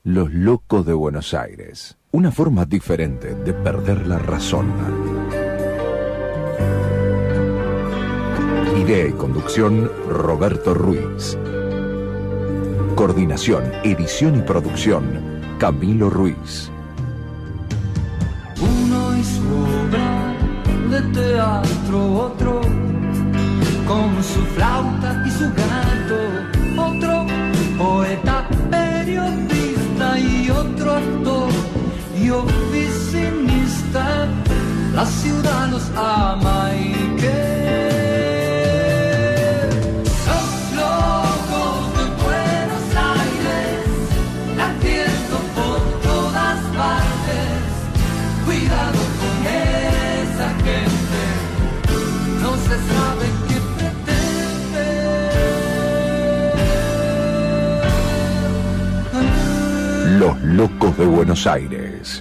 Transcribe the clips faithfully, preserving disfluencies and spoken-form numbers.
Los locos de Buenos Aires. Una forma diferente de perder la razón. Idea y conducción, Roberto Ruiz. Coordinación, edición y producción, Camilo Ruiz. Uno y su obra de teatro, otro con su flauta y su gato, otro poeta, periodista y otro actor y oficinista. La ciudad los ama y que sabe qué pretende. Los locos de Buenos Aires.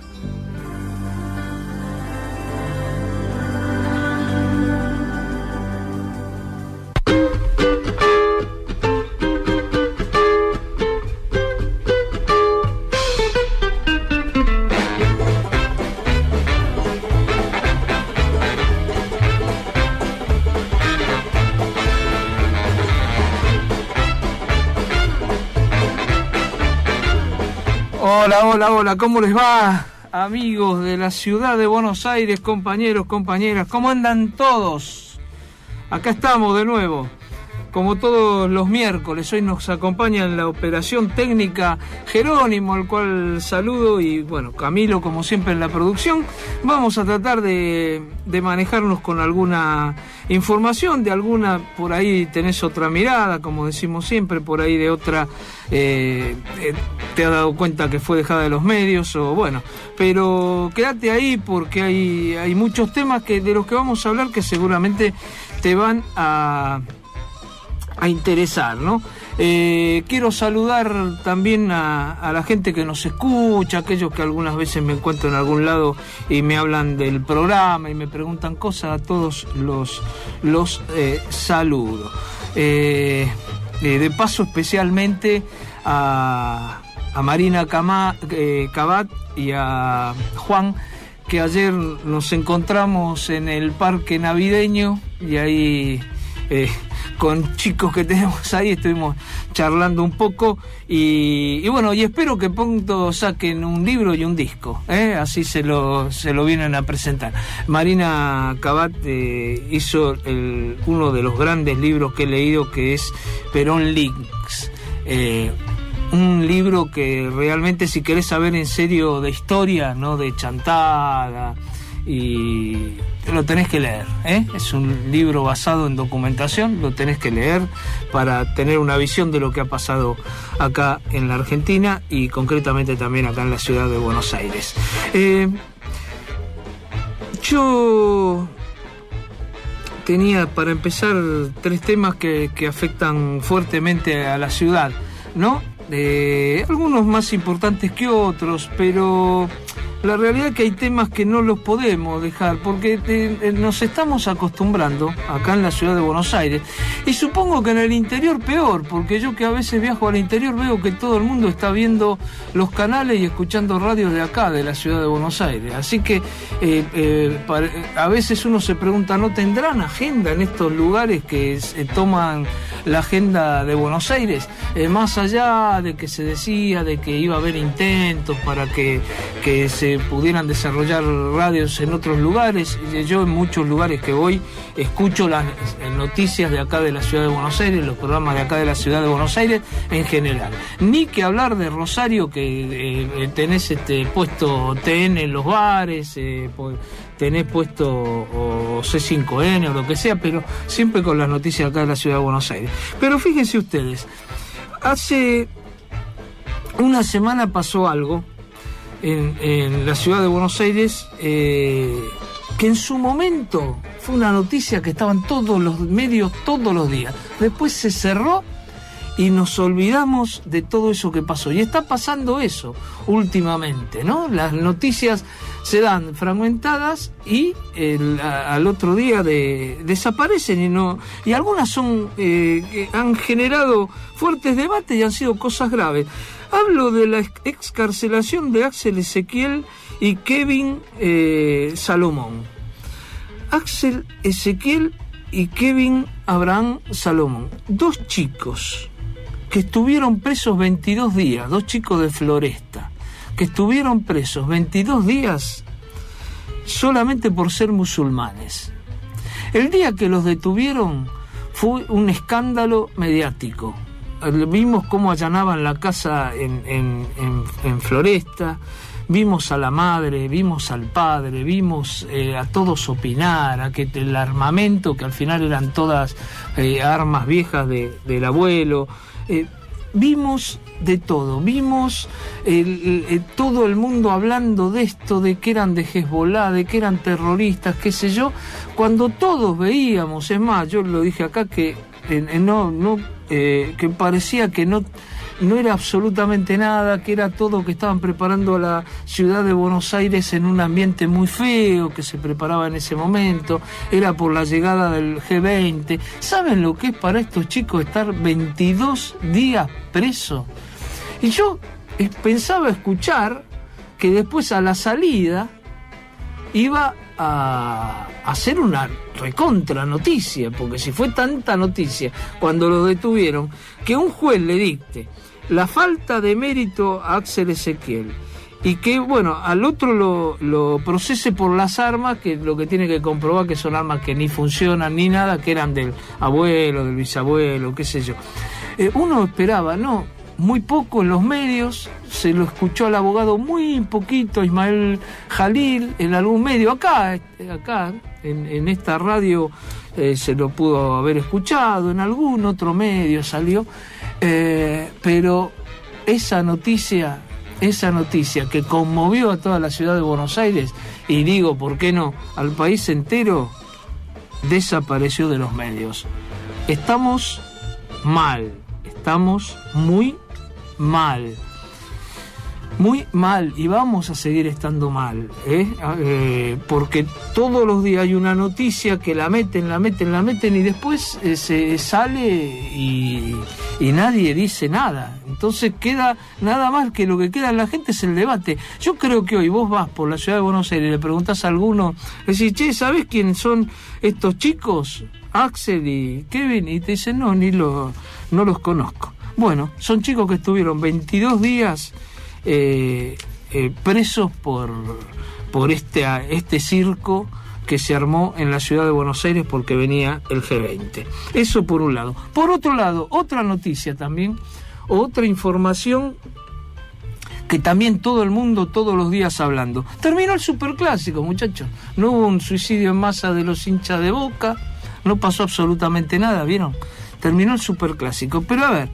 Hola, hola, hola, ¿cómo les va, amigos de la ciudad de Buenos Aires, compañeros, compañeras? ¿Cómo andan todos? Acá estamos de nuevo, como todos los miércoles. Hoy nos acompaña en la operación técnica Jerónimo, al cual saludo, y bueno, Camilo, como siempre, en la producción. Vamos a tratar de, de manejarnos con alguna información, de alguna, por ahí tenés otra mirada, como decimos siempre, por ahí de otra, eh, eh, te has dado cuenta que fue dejada de los medios, o bueno, pero quédate ahí porque hay, hay muchos temas que de los que vamos a hablar que seguramente te van a, a interesar, ¿no? Eh, quiero saludar también a, a la gente que nos escucha, aquellos que algunas veces me encuentro en algún lado y me hablan del programa y me preguntan cosas. A todos los, los eh, saludo. Eh, eh, de paso, especialmente a, a Marina Cama, eh, Cabat y a Juan, que ayer nos encontramos en el parque navideño y ahí... Eh, con chicos que tenemos ahí estuvimos charlando un poco y, y bueno, y espero que pronto saquen un libro y un disco, ¿eh? Así se lo se lo vienen a presentar. Marina Cabat eh, hizo el, uno de los grandes libros que he leído, que es Perón Links, eh, un libro que realmente, si querés saber en serio de historia, no de chantada, y lo tenés que leer, ¿eh? Es un libro basado en documentación, lo tenés que leer para tener una visión de lo que ha pasado acá en la Argentina y concretamente también acá en la ciudad de Buenos Aires. Eh, yo tenía para empezar tres temas que, que afectan fuertemente a la ciudad, ¿no? Eh, algunos más importantes que otros, pero... la realidad es que hay temas que no los podemos dejar porque eh, nos estamos acostumbrando acá en la ciudad de Buenos Aires, y supongo que en el interior peor, porque yo que a veces viajo al interior veo que todo el mundo está viendo los canales y escuchando radios de acá, de la ciudad de Buenos Aires. Así que eh, eh, para, a veces uno se pregunta, ¿no tendrán agenda en estos lugares que eh, toman la agenda de Buenos Aires? Eh, más allá de que se decía de que iba a haber intentos para que, que se pudieran desarrollar radios en otros lugares, yo en muchos lugares que voy escucho las noticias de acá de la ciudad de Buenos Aires, los programas de acá de la ciudad de Buenos Aires en general. Ni que hablar de Rosario, que eh, tenés este puesto T N en los bares, eh, tenés puesto o C cinco N o lo que sea, pero siempre con las noticias acá de la ciudad de Buenos Aires. Pero fíjense ustedes, hace una semana pasó algo En, en la ciudad de Buenos Aires, eh, que en su momento fue una noticia que estaban todos los medios todos los días. Después se cerró y nos olvidamos de todo eso que pasó. Y está pasando eso últimamente, ¿no? Las noticias se dan fragmentadas y el, a, al otro día de, desaparecen y no y algunas son eh, han generado fuertes debates y han sido cosas graves. Hablo de la excarcelación de Axel Ezequiel y Kevin eh, Salomón. Axel Ezequiel y Kevin Abraham Salomón, dos chicos que estuvieron presos veintidós días, dos chicos de Floresta, que estuvieron presos veintidós días solamente por ser musulmanes. El día que los detuvieron fue un escándalo mediático. Vimos cómo allanaban la casa en, en, en, en Floresta, vimos a la madre, vimos al padre, vimos eh, a todos opinar, a que el armamento, que al final eran todas eh, armas viejas de, del abuelo, eh, vimos de todo, vimos el, el, el, todo el mundo hablando de esto, de que eran de Hezbollah, de que eran terroristas, qué sé yo, cuando todos veíamos, es más, yo lo dije acá, que eh, no, no, eh, que parecía que no, no era absolutamente nada, que era todo, que estaban preparando a la ciudad de Buenos Aires en un ambiente muy feo que se preparaba en ese momento, era por la llegada del G veinte. ¿Saben lo que es para estos chicos estar veintidós días presos? Y yo pensaba escuchar que después a la salida iba a hacer una recontra noticia, porque si fue tanta noticia cuando lo detuvieron, que un juez le dicte la falta de mérito a Axel Ezequiel y que, bueno, al otro lo, lo procese por las armas, que lo que tiene que comprobar que son armas que ni funcionan ni nada, que eran del abuelo, del bisabuelo, qué sé yo. Eh, uno esperaba, no, muy poco en los medios, se lo escuchó al abogado muy poquito, Ismael Jalil, en algún medio, acá, acá en, en esta radio eh, se lo pudo haber escuchado, en algún otro medio salió, eh, pero esa noticia, esa noticia que conmovió a toda la ciudad de Buenos Aires, y digo, ¿por qué no?, al país entero, desapareció de los medios. Estamos mal, estamos muy mal, muy mal, y vamos a seguir estando mal, ¿eh? Eh, porque todos los días hay una noticia que la meten, la meten, la meten y después eh, se sale y, y nadie dice nada. Entonces queda nada más que lo que queda en la gente es el debate. Yo creo que hoy vos vas por la ciudad de Buenos Aires y le preguntás a alguno, le decís, che, ¿sabés quiénes son estos chicos? Axel y Kevin, y te dicen, no, ni lo, no los conozco. Bueno, son chicos que estuvieron veintidós días eh, eh, presos por, por este, este circo que se armó en la ciudad de Buenos Aires porque venía el G veinte. Eso por un lado. Por otro lado, otra noticia también, otra información que también todo el mundo todos los días hablando. Terminó el Superclásico, muchachos. No hubo un suicidio en masa de los hinchas de Boca, no pasó absolutamente nada, ¿vieron? Terminó el Superclásico. Pero a ver,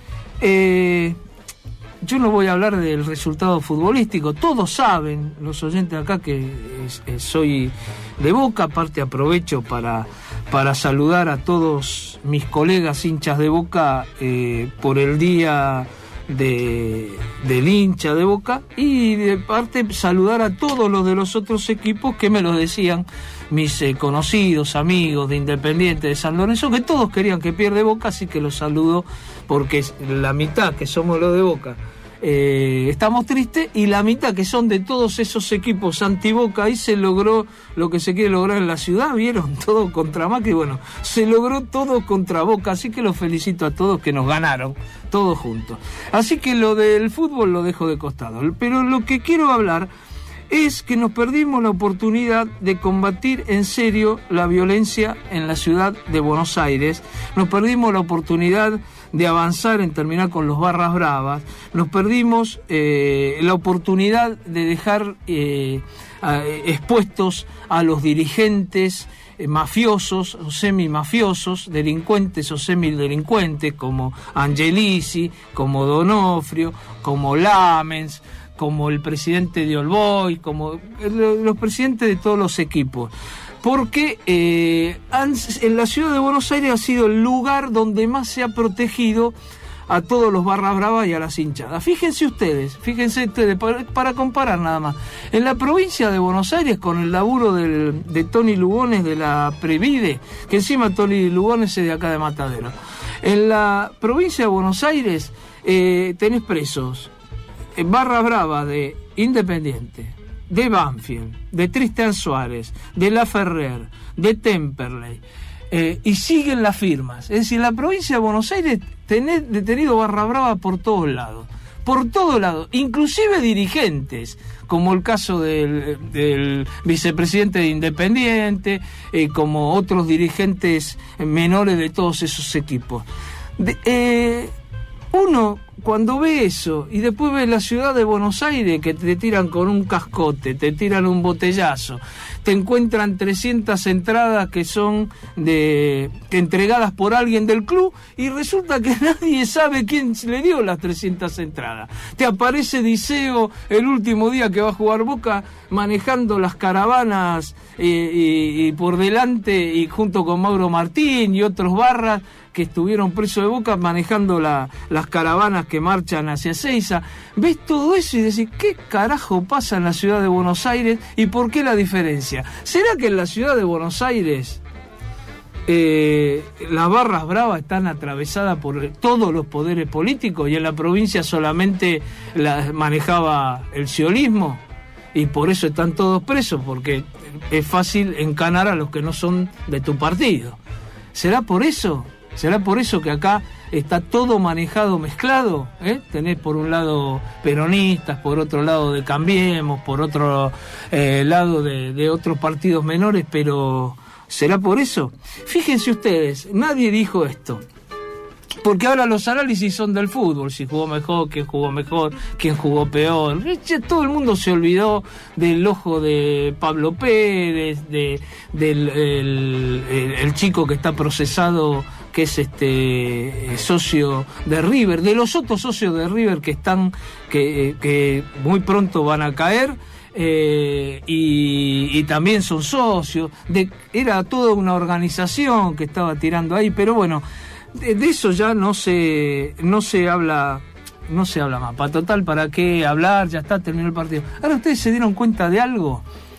eh, yo no voy a hablar del resultado futbolístico. Todos saben, los oyentes acá, que eh, soy de Boca. Aparte aprovecho para, para saludar a todos mis colegas hinchas de Boca eh, por el día de, del hincha de Boca, y de parte saludar a todos los de los otros equipos que me lo decían mis eh, conocidos, amigos de Independiente, de San Lorenzo, que todos querían que pierda Boca, así que los saludo, porque la mitad que somos los de Boca eh, estamos tristes, y la mitad que son de todos esos equipos anti-Boca. Ahí se logró lo que se quiere lograr en la ciudad, vieron, todo contra Macri, bueno, se logró todo contra Boca, así que los felicito a todos que nos ganaron, todos juntos. Así que lo del fútbol lo dejo de costado, pero lo que quiero hablar es que nos perdimos la oportunidad de combatir en serio la violencia en la ciudad de Buenos Aires, nos perdimos la oportunidad de avanzar en terminar con los barras bravas, nos perdimos eh, la oportunidad de dejar eh, a, expuestos a los dirigentes eh, mafiosos o semimafiosos, delincuentes o semidelincuentes, como Angelici, como Donofrio, como Lamens, como el presidente de All Boys, como los presidentes de todos los equipos. Porque eh, en la ciudad de Buenos Aires ha sido el lugar donde más se ha protegido a todos los barras bravas y a las hinchadas. Fíjense ustedes, fíjense ustedes, para, para comparar nada más. En la provincia de Buenos Aires, con el laburo del, de Tony Lugones de la Previde, que encima Tony Lugones es de acá de Matadero. En la provincia de Buenos Aires eh, tenés presos barra brava de Independiente, de Banfield, de Tristan Suárez, de La Ferrer, de Temperley, eh, y siguen las firmas. Es decir, en la provincia de Buenos Aires tenés detenido barra brava por todos lados, por todos lados, inclusive dirigentes, como el caso del, del vicepresidente de Independiente, eh, como otros dirigentes menores de todos esos equipos. De, eh, uno, cuando ve eso, y después ve la ciudad de Buenos Aires, que te tiran con un cascote, te tiran un botellazo, te encuentran trescientas entradas que son de entregadas por alguien del club, y resulta que nadie sabe quién le dio las trescientas entradas. Te aparece Diceo el último día que va a jugar Boca, manejando las caravanas eh, y, y por delante, y junto con Mauro Martín y otros barras que estuvieron presos de Boca, manejando la, las caravanas que marchan hacia Ezeiza. Ves todo eso y decís, ¿qué carajo pasa en la ciudad de Buenos Aires y por qué la diferencia? ¿Será que en la ciudad de Buenos Aires eh, las barras bravas están atravesadas por todos los poderes políticos y en la provincia solamente las manejaba el ciolismo? Y por eso están todos presos, porque es fácil encanar a los que no son de tu partido. ¿Será por eso? ¿Será por eso que acá está todo manejado, mezclado? ¿Eh? Tenés por un lado peronistas, por otro lado de Cambiemos, por otro eh, lado de, de otros partidos menores, pero ¿será por eso? Fíjense ustedes, nadie dijo esto. Porque ahora los análisis son del fútbol, si jugó mejor, quién jugó mejor, quién jugó peor. Todo el mundo se olvidó del ojo de Pablo Pérez, de, del el, el, el chico que está procesado, que es este socio de River, de los otros socios de River que están, que, que muy pronto van a caer. Eh, y, y también son socios. De, era toda una organización que estaba tirando ahí, pero bueno. De, de eso ya no se no se habla no se habla más. Para total, ¿para qué hablar? Ya está, terminó el partido. Ahora ustedes se dieron cuenta de algo.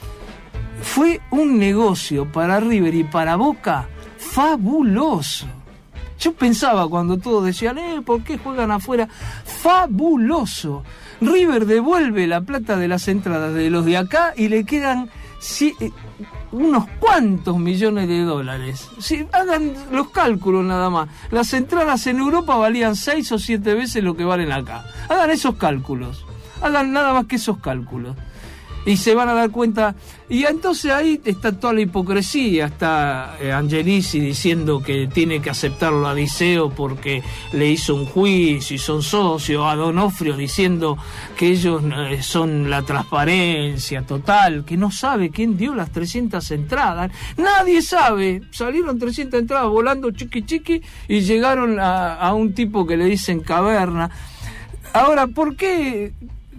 Fue un negocio para River y para Boca fabuloso. Yo pensaba cuando todos decían, eh, ¿por qué juegan afuera? Fabuloso. River devuelve la plata de las entradas de los de acá y le quedan si, eh, unos cuantos millones de dólares. Si hagan los cálculos nada más. Las entradas en Europa valían seis o siete veces lo que valen acá. Hagan esos cálculos. Hagan nada más que esos cálculos. Y se van a dar cuenta. Y entonces ahí está toda la hipocresía. Está eh, Angelici diciendo que tiene que aceptarlo a Diceo porque le hizo un juicio y son socios. A Donofrio diciendo que ellos eh, son la transparencia total, que no sabe quién dio las trescientas entradas. Nadie sabe. Salieron trescientas entradas volando chiqui chiqui y llegaron a, a un tipo que le dicen Caverna. Ahora, ¿por qué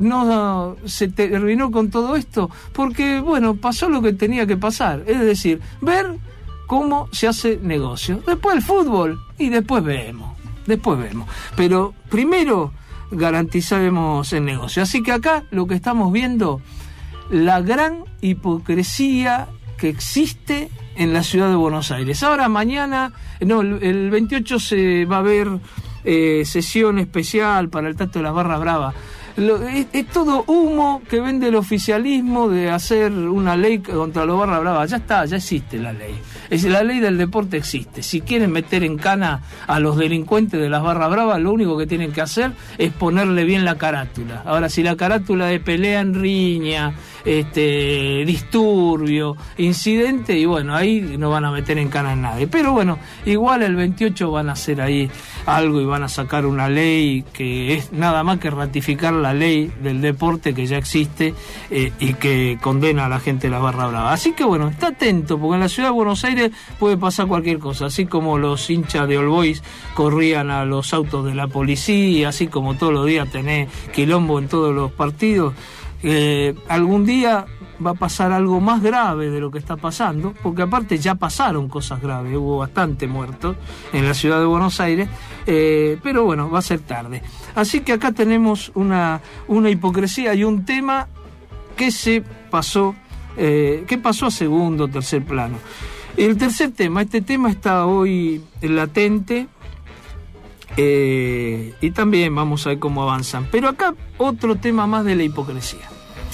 no se terminó con todo esto? Porque, bueno, pasó lo que tenía que pasar, es decir, ver cómo se hace negocio. Después el fútbol y después vemos, después vemos. Pero primero garantizaremos el negocio. Así que acá lo que estamos viendo, la gran hipocresía que existe en la ciudad de Buenos Aires. Ahora mañana, no, el veintiocho se va a ver eh, sesión especial para el Tato de las Barras Bravas. Lo, es, es todo humo que vende el oficialismo de hacer una ley contra los barra brava. Ya está, ya existe la ley. Es, la ley del deporte existe. Si quieren meter en cana a los delincuentes de las barra bravas, lo único que tienen que hacer es ponerle bien la carátula. Ahora, si la carátula de pelea en riña, este, disturbio, incidente, y bueno, ahí no van a meter en cana a nadie. Pero bueno, igual el veintiocho van a hacer ahí algo y van a sacar una ley que es nada más que ratificar la ley del deporte que ya existe eh, y que condena a la gente de la barra brava. Así que bueno, está atento, porque en la ciudad de Buenos Aires puede pasar cualquier cosa, así como los hinchas de All Boys corrían a los autos de la policía, así como todos los días tenés quilombo en todos los partidos. Eh, algún día va a pasar algo más grave de lo que está pasando, porque aparte ya pasaron cosas graves, hubo bastante muertos en la ciudad de Buenos Aires, eh, pero bueno, va a ser tarde. Así que acá tenemos una, una hipocresía y un tema que se pasó, eh, que pasó a segundo o tercer plano. El tercer tema, este tema está hoy latente, Eh, y también vamos a ver cómo avanzan. Pero acá otro tema más de la hipocresía.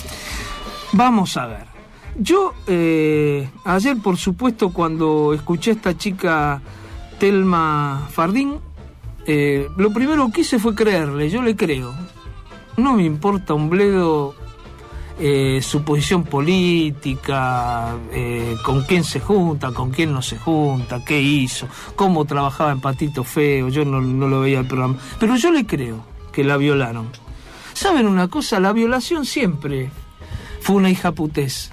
Vamos a ver. Yo eh, ayer, por supuesto, cuando escuché a esta chica Telma Fardín, eh, lo primero que hice fue creerle. Yo le creo. No me importa un bledo eh, su posición política, eh, con quién se junta, con quién no se junta, qué hizo, cómo trabajaba en Patito Feo. Yo no, no lo veía el programa, pero yo le creo que la violaron. ¿Saben una cosa? La violación siempre fue una hijaputez.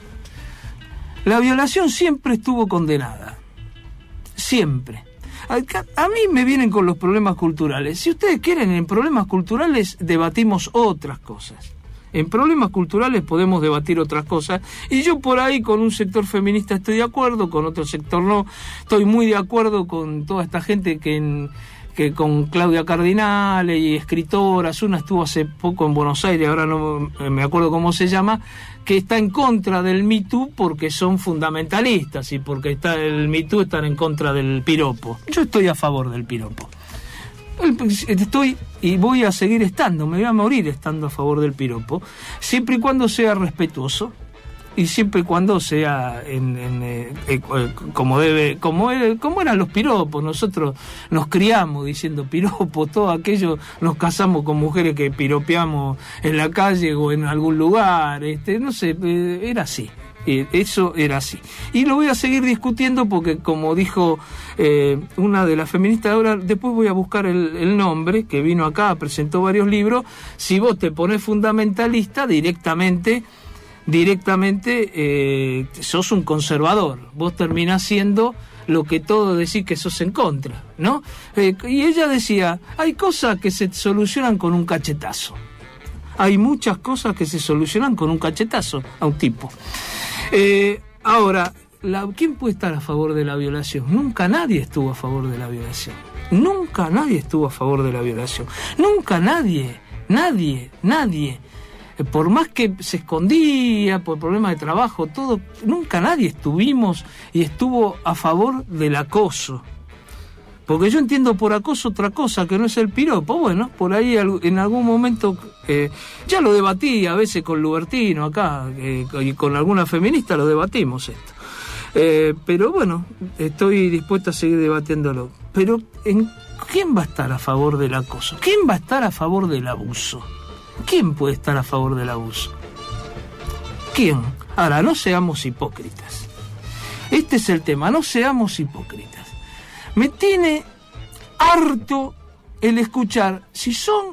La violación siempre estuvo condenada, siempre. A, a mí me vienen con los problemas culturales. Si ustedes quieren, en problemas culturales debatimos otras cosas. En problemas culturales podemos debatir otras cosas. Y yo por ahí con un sector feminista estoy de acuerdo, con otro sector no. Estoy muy de acuerdo con toda esta gente que, en, que con Claudia Cardinale y escritoras. Una estuvo hace poco en Buenos Aires, ahora no me acuerdo cómo se llama, que está en contra del Me Too porque son fundamentalistas y porque está el Me Too están en contra del piropo. Yo estoy a favor del piropo. Estoy y voy a seguir estando, me voy a morir estando a favor del piropo, siempre y cuando sea respetuoso y siempre y cuando sea en, en, eh, eh, como debe, como, eh, como eran los piropos. Nosotros nos criamos diciendo piropo, todo aquello, nos casamos con mujeres que piropeamos en la calle o en algún lugar, este, no sé, eh, era así. Eh, eso era así. Y lo voy a seguir discutiendo porque, como dijo eh, una de las feministas, ahora después voy a buscar el, el nombre, que vino acá, presentó varios libros. Si vos te pones fundamentalista, directamente, directamente eh, sos un conservador. Vos terminás siendo lo que todos decís que sos en contra, ¿no? Eh, y ella decía, hay cosas que se solucionan con un cachetazo. Hay muchas cosas que se solucionan con un cachetazo a un tipo. Eh, ahora, la, ¿quién puede estar a favor de la violación? Nunca nadie estuvo a favor de la violación. Nunca nadie estuvo a favor de la violación. Nunca nadie, nadie, nadie. Eh, por más que se escondía, por problemas de trabajo, todo, nunca nadie estuvimos y estuvo a favor del acoso. Porque yo entiendo por acoso otra cosa, que no es el piropo. Bueno, por ahí en algún momento, eh, ya lo debatí a veces con Lubertino acá, eh, y con alguna feminista lo debatimos esto. Eh, pero bueno, estoy dispuesto a seguir debatiéndolo. Pero, ¿en quién va a estar a favor del acoso? ¿Quién va a estar a favor del abuso? ¿Quién puede estar a favor del abuso? ¿Quién? Ahora, no seamos hipócritas. Este es el tema, no seamos hipócritas. Me tiene harto el escuchar, si son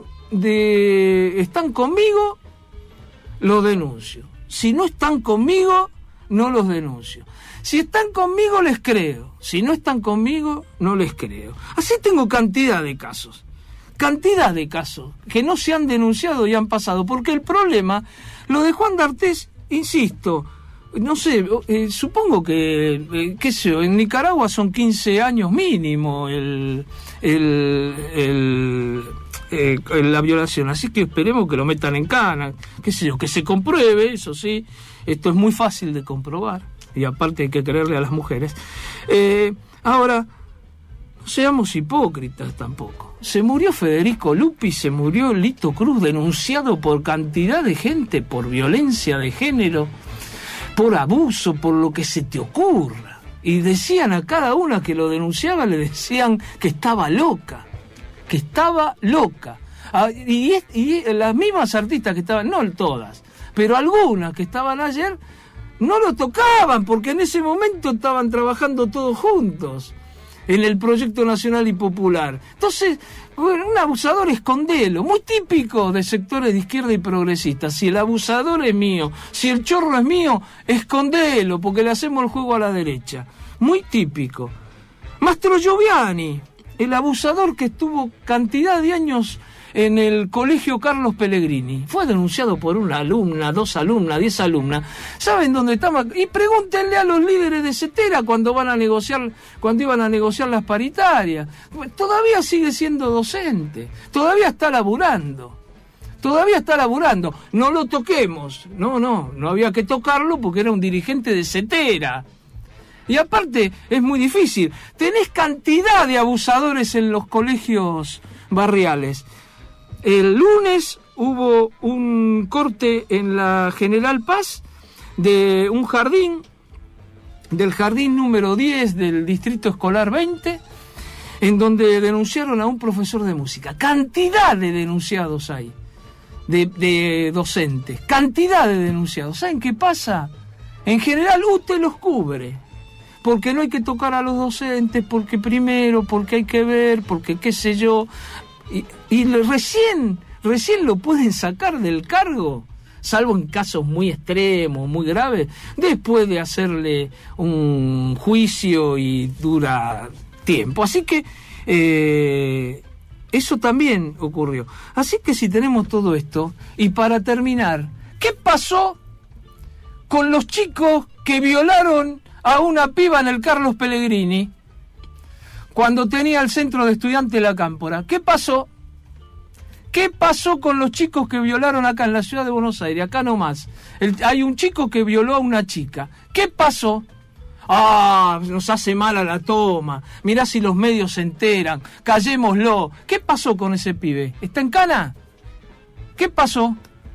de están conmigo, los denuncio. Si no están conmigo, no los denuncio. Si están conmigo, les creo. Si no están conmigo, no les creo. Así tengo cantidad de casos. Cantidad de casos que no se han denunciado y han pasado. Porque el problema, lo de Juan D'Artés, insisto, no sé, eh, supongo que, eh, qué sé yo, en Nicaragua son quince años mínimo el, el, el, eh, la violación, así que esperemos que lo metan en cana, qué sé yo, que se compruebe, eso sí, esto es muy fácil de comprobar, y aparte hay que creerle a las mujeres. Eh, ahora, no seamos hipócritas tampoco. Se murió Federico Lupi, se murió Lito Cruz, denunciado por cantidad de gente, por violencia de género, por abuso, por lo que se te ocurra. Y decían a cada una que lo denunciaba, le decían que estaba loca, que estaba loca. Ah, y, y las mismas artistas que estaban, no todas, pero algunas que estaban ayer, no lo tocaban, porque en ese momento estaban trabajando todos juntos en el Proyecto Nacional y Popular. Entonces, bueno, un abusador, escondelo, muy típico de sectores de izquierda y progresistas. Si el abusador es mío, si el chorro es mío, escondelo, porque le hacemos el juego a la derecha. Muy típico. Mastro Gioviani, el abusador que estuvo cantidad de años en el colegio Carlos Pellegrini, fue denunciado por una alumna, dos alumnas, diez alumnas. ¿Saben dónde estaba? Y pregúntenle a los líderes de CETERA cuando van a negociar, cuando iban a negociar las paritarias. Todavía sigue siendo docente, todavía está laburando, todavía está laburando. No lo toquemos, no, no, no había que tocarlo porque era un dirigente de CETERA. Y aparte es muy difícil. Tenés cantidad de abusadores en los colegios barriales. El lunes hubo un corte en la General Paz de un jardín, del jardín número diez del Distrito Escolar veinte, en donde denunciaron a un profesor de música. Cantidad de denunciados hay, de, de docentes, cantidad de denunciados. ¿Saben qué pasa? En general usted los cubre, porque no hay que tocar a los docentes, porque primero, porque hay que ver, porque qué sé yo, y, y recién, recién lo pueden sacar del cargo, salvo en casos muy extremos, muy graves, después de hacerle un juicio y dura tiempo. Así que eh, eso también ocurrió. Así que si tenemos todo esto, y para terminar, ¿qué pasó con los chicos que violaron a una piba en el Carlos Pellegrini cuando tenía el centro de estudiantes de la Cámpora? ¿Qué pasó? ¿Qué pasó con los chicos que violaron acá en la ciudad de Buenos Aires? Acá nomás. El, hay un chico que violó a una chica. ¿Qué pasó? Ah, nos hace mal a la toma. Mirá si los medios se enteran. Callémoslo. ¿Qué pasó con ese pibe? ¿Está en cana? ¿Qué pasó?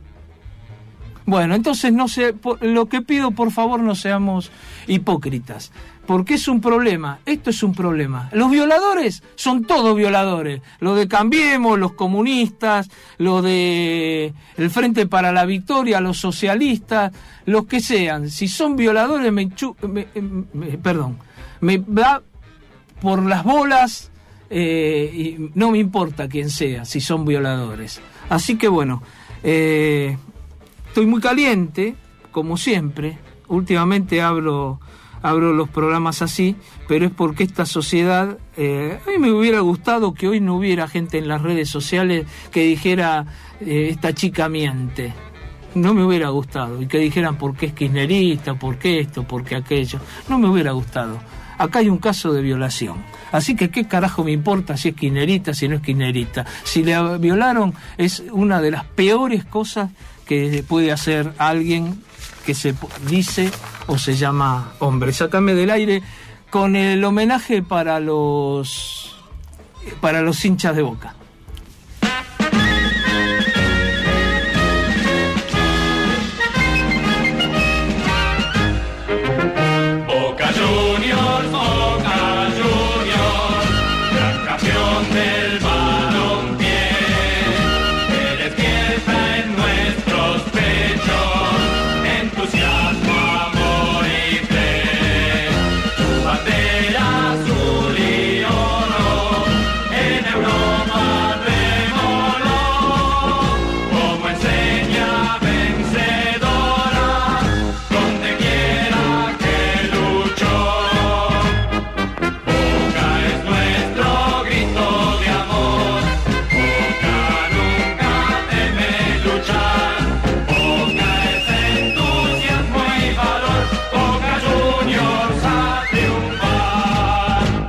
Bueno, entonces no sé, lo que pido, por favor, no seamos hipócritas, porque es un problema, esto es un problema. Los violadores son todos violadores, lo de Cambiemos, los comunistas, lo de el Frente para la Victoria, los socialistas, los que sean. Si son violadores, me, chu, me, me perdón, me da por las bolas, eh, y no me importa quién sea, si son violadores. Así que bueno, eh, estoy muy caliente, como siempre. Últimamente abro, abro los programas así, pero es porque esta sociedad... Eh, a mí me hubiera gustado que hoy no hubiera gente en las redes sociales que dijera, eh, esta chica miente. No me hubiera gustado. Y que dijeran por qué es kirchnerista, por qué esto, por qué aquello. No me hubiera gustado. Acá hay un caso de violación. Así que qué carajo me importa si es kirchnerista, si no es kirchnerista. Si le violaron es una de las peores cosas que puede hacer alguien que se dice o se llama hombre. Sácame del aire con el homenaje para los para los hinchas de Boca. Boca Juniors, Boca Juniors, gran campeón del balompié, que despierta en nuestros pechos entusiasmo, amor y fe. Tu bandera azul y oro en Europa remoló, como enseña vencedora, donde quiera que luchó. Boca es nuestro grito de amor, Boca nunca teme luchar. Boca es entusiasmo y valor, Boca Juniors a triunfar.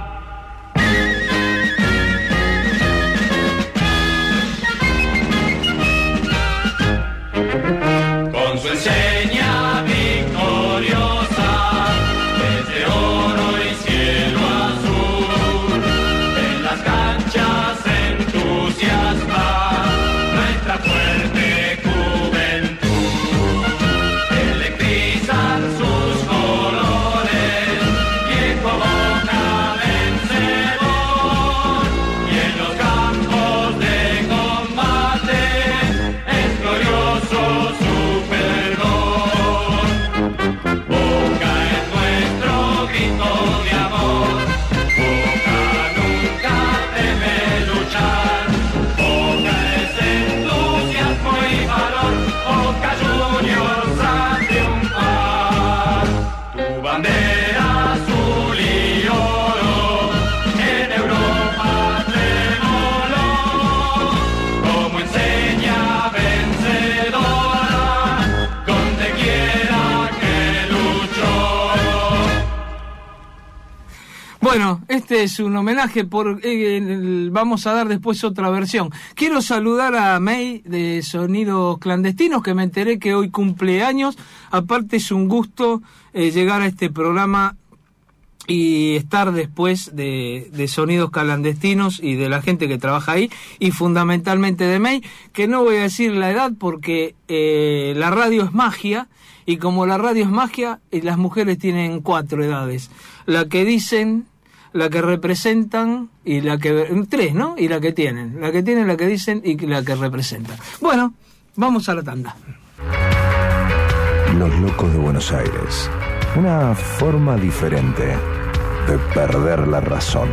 Con su enseña victoriosa, desde oro y cielo azul, en las canchas entusiasma nuestra fuerte juventud. Electrizan sus colores, viejo Boca vencedor, y en los campos de combate es glorioso su perdón. Boca es nuestro grito de amor, Boca nunca teme luchar. Boca es entusiasmo y valor, Boca Juniors a triunfar. Tu bandera azul y oro en Europa tremoló, como enseña vencedora, donde quiera que luchó. Bueno, este es un homenaje, por eh, el- vamos a dar después otra versión. Quiero saludar a May de Sonidos Clandestinos, que me enteré que hoy cumple años. Aparte es un gusto eh, llegar a este programa y estar después de, de Sonidos Clandestinos y de la gente que trabaja ahí, y fundamentalmente de M E I, que no voy a decir la edad porque eh, la radio es magia, y como la radio es magia, las mujeres tienen cuatro edades: la que dicen, la que representan y la que... tres, ¿no? Y la que tienen. La que tienen, la que dicen y la que representan. Bueno, vamos a la tanda. Los Locos de Buenos Aires. Una forma diferente de perder la razón.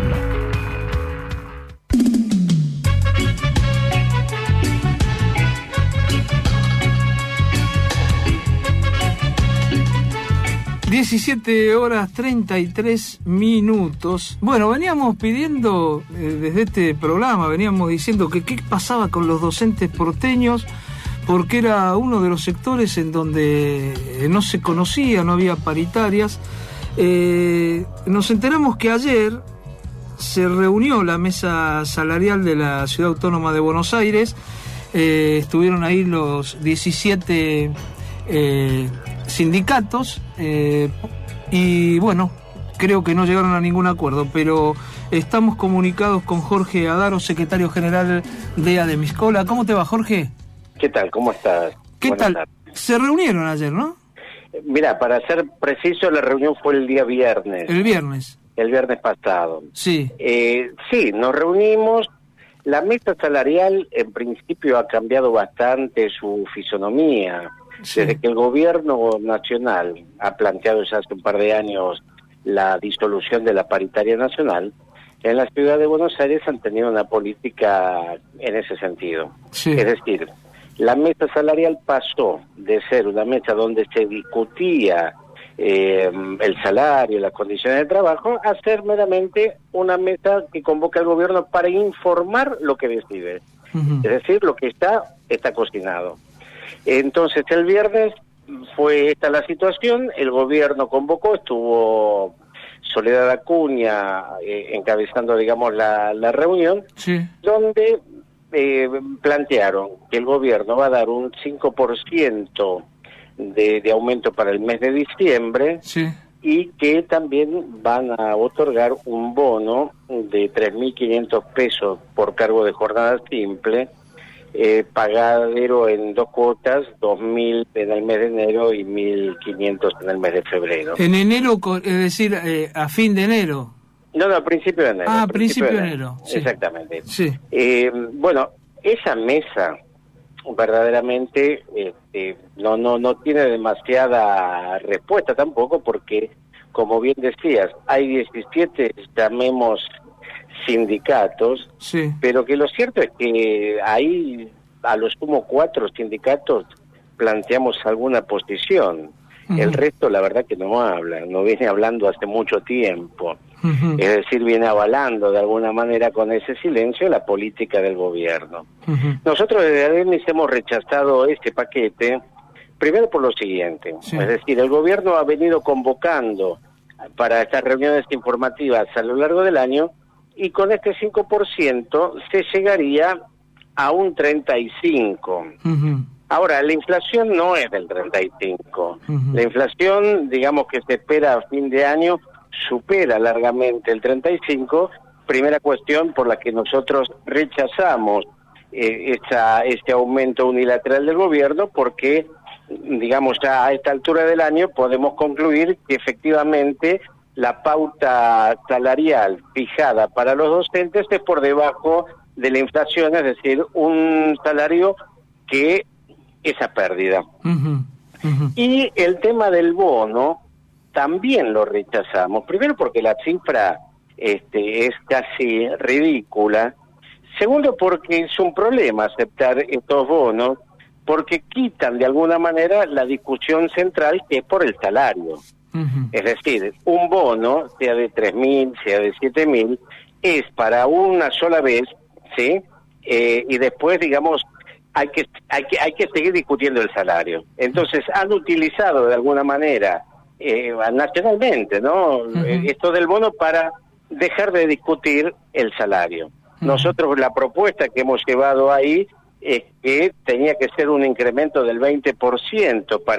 diecisiete horas treinta y tres minutos. Bueno, veníamos pidiendo eh, desde este programa, veníamos diciendo que qué pasaba con los docentes porteños, porque era uno de los sectores en donde eh, no se conocía, no había paritarias. Eh, nos enteramos que ayer se reunió la mesa salarial de la Ciudad Autónoma de Buenos Aires. Eh, estuvieron ahí los diecisiete eh, sindicatos eh, y bueno, creo que no llegaron a ningún acuerdo, pero estamos comunicados con Jorge Adaro, secretario general de Ademiscola. ¿Cómo te va, Jorge? ¿Qué tal? ¿Cómo estás? ¿Qué Buenas tal? Tardes. Se reunieron ayer, ¿no? Mira, para ser preciso, la reunión fue el día viernes. El viernes. El viernes pasado. Sí. Eh, sí, nos reunimos. La mesa salarial, en principio, ha cambiado bastante su fisonomía. Sí. Desde que el gobierno nacional ha planteado ya hace un par de años la disolución de la paritaria nacional, en la ciudad de Buenos Aires han tenido una política en ese sentido. Sí. Es decir, la mesa salarial pasó de ser una mesa donde se discutía eh, el salario, las condiciones de trabajo, a ser meramente una mesa que convoca al gobierno para informar lo que decide. Uh-huh. Es decir, lo que está, está cocinado. Entonces, el viernes fue esta la situación, el gobierno convocó, estuvo Soledad Acuña eh, encabezando, digamos, la, la reunión, sí. donde eh, plantearon que el gobierno va a dar un cinco por ciento de, de aumento para el mes de diciembre, sí. y que también van a otorgar un bono de tres mil quinientos pesos por cargo de jornada simple, Eh, pagadero en dos cuotas, dos mil en el mes de enero y mil quinientos en el mes de febrero. En enero, es decir, eh, a fin de enero. No, no, a principio de enero. Ah, a principio, principio de enero. enero. Sí. Exactamente. Sí. Eh, bueno, esa mesa verdaderamente este, no, no, no tiene demasiada respuesta tampoco, porque, como bien decías, hay diecisiete, llamemos, sindicatos, sí. pero que lo cierto es que ahí a los sumo cuatro sindicatos planteamos alguna posición. Uh-huh. El resto la verdad que no habla, no viene hablando hace mucho tiempo. Uh-huh. Es decir, viene avalando de alguna manera con ese silencio la política del gobierno. Uh-huh. Nosotros desde Ademis hemos rechazado este paquete, primero por lo siguiente, sí. es decir, el gobierno ha venido convocando para estas reuniones informativas a lo largo del año, y con este cinco por ciento se llegaría a un treinta y cinco por ciento. Uh-huh. Ahora, la inflación no es del treinta y cinco por ciento. Uh-huh. La inflación, digamos que se espera a fin de año, supera largamente el treinta y cinco por ciento. Primera cuestión por la que nosotros rechazamos eh, esta, este aumento unilateral del gobierno, porque, digamos, ya a esta altura del año podemos concluir que efectivamente la pauta salarial fijada para los docentes es por debajo de la inflación, es decir, un salario que es a pérdida. Uh-huh. Uh-huh. Y el tema del bono también lo rechazamos, primero porque la cifra este, es casi ridícula, segundo porque es un problema aceptar estos bonos, porque quitan de alguna manera la discusión central, que es por el salario. Uh-huh. Es decir, un bono, sea de tres mil, sea de siete mil, es para una sola vez, ¿sí? Eh, y después, digamos, hay que, hay que hay que seguir discutiendo el salario. Entonces, han utilizado de alguna manera, eh, nacionalmente, ¿no? Uh-huh. Eh, esto del bono para dejar de discutir el salario. Uh-huh. Nosotros, la propuesta que hemos llevado ahí es que tenía que ser un incremento del veinte por ciento para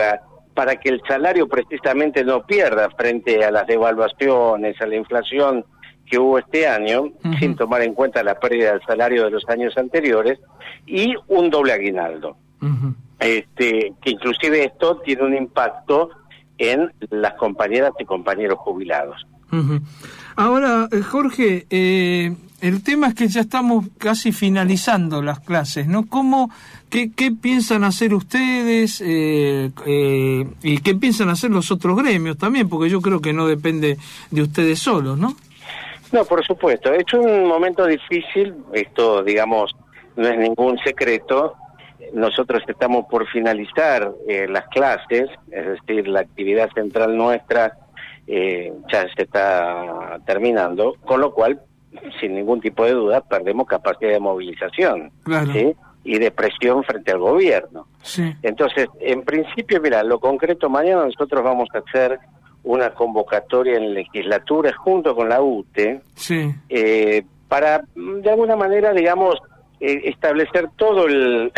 para que el salario precisamente no pierda frente a las devaluaciones, a la inflación que hubo este año, uh-huh. sin tomar en cuenta la pérdida del salario de los años anteriores, y un doble aguinaldo. Uh-huh. Este, que inclusive esto tiene un impacto en las compañeras y compañeros jubilados. Uh-huh. Ahora, Jorge, eh, el tema es que ya estamos casi finalizando las clases, ¿no? ¿Cómo, qué, qué piensan hacer ustedes eh, eh, y qué piensan hacer los otros gremios también? Porque yo creo que no depende de ustedes solos, ¿no? No, por supuesto. Es un momento difícil, esto, digamos, no es ningún secreto. Nosotros estamos por finalizar eh, las clases, es decir, la actividad central nuestra eh, ya se está terminando, con lo cual, sin ningún tipo de duda, perdemos capacidad de movilización, claro. ¿sí? Y de presión frente al gobierno. Sí. Entonces, en principio, mira, lo concreto, mañana nosotros vamos a hacer una convocatoria en legislatura junto con la U T E, sí. eh, para, de alguna manera, digamos, eh, establecer todo el,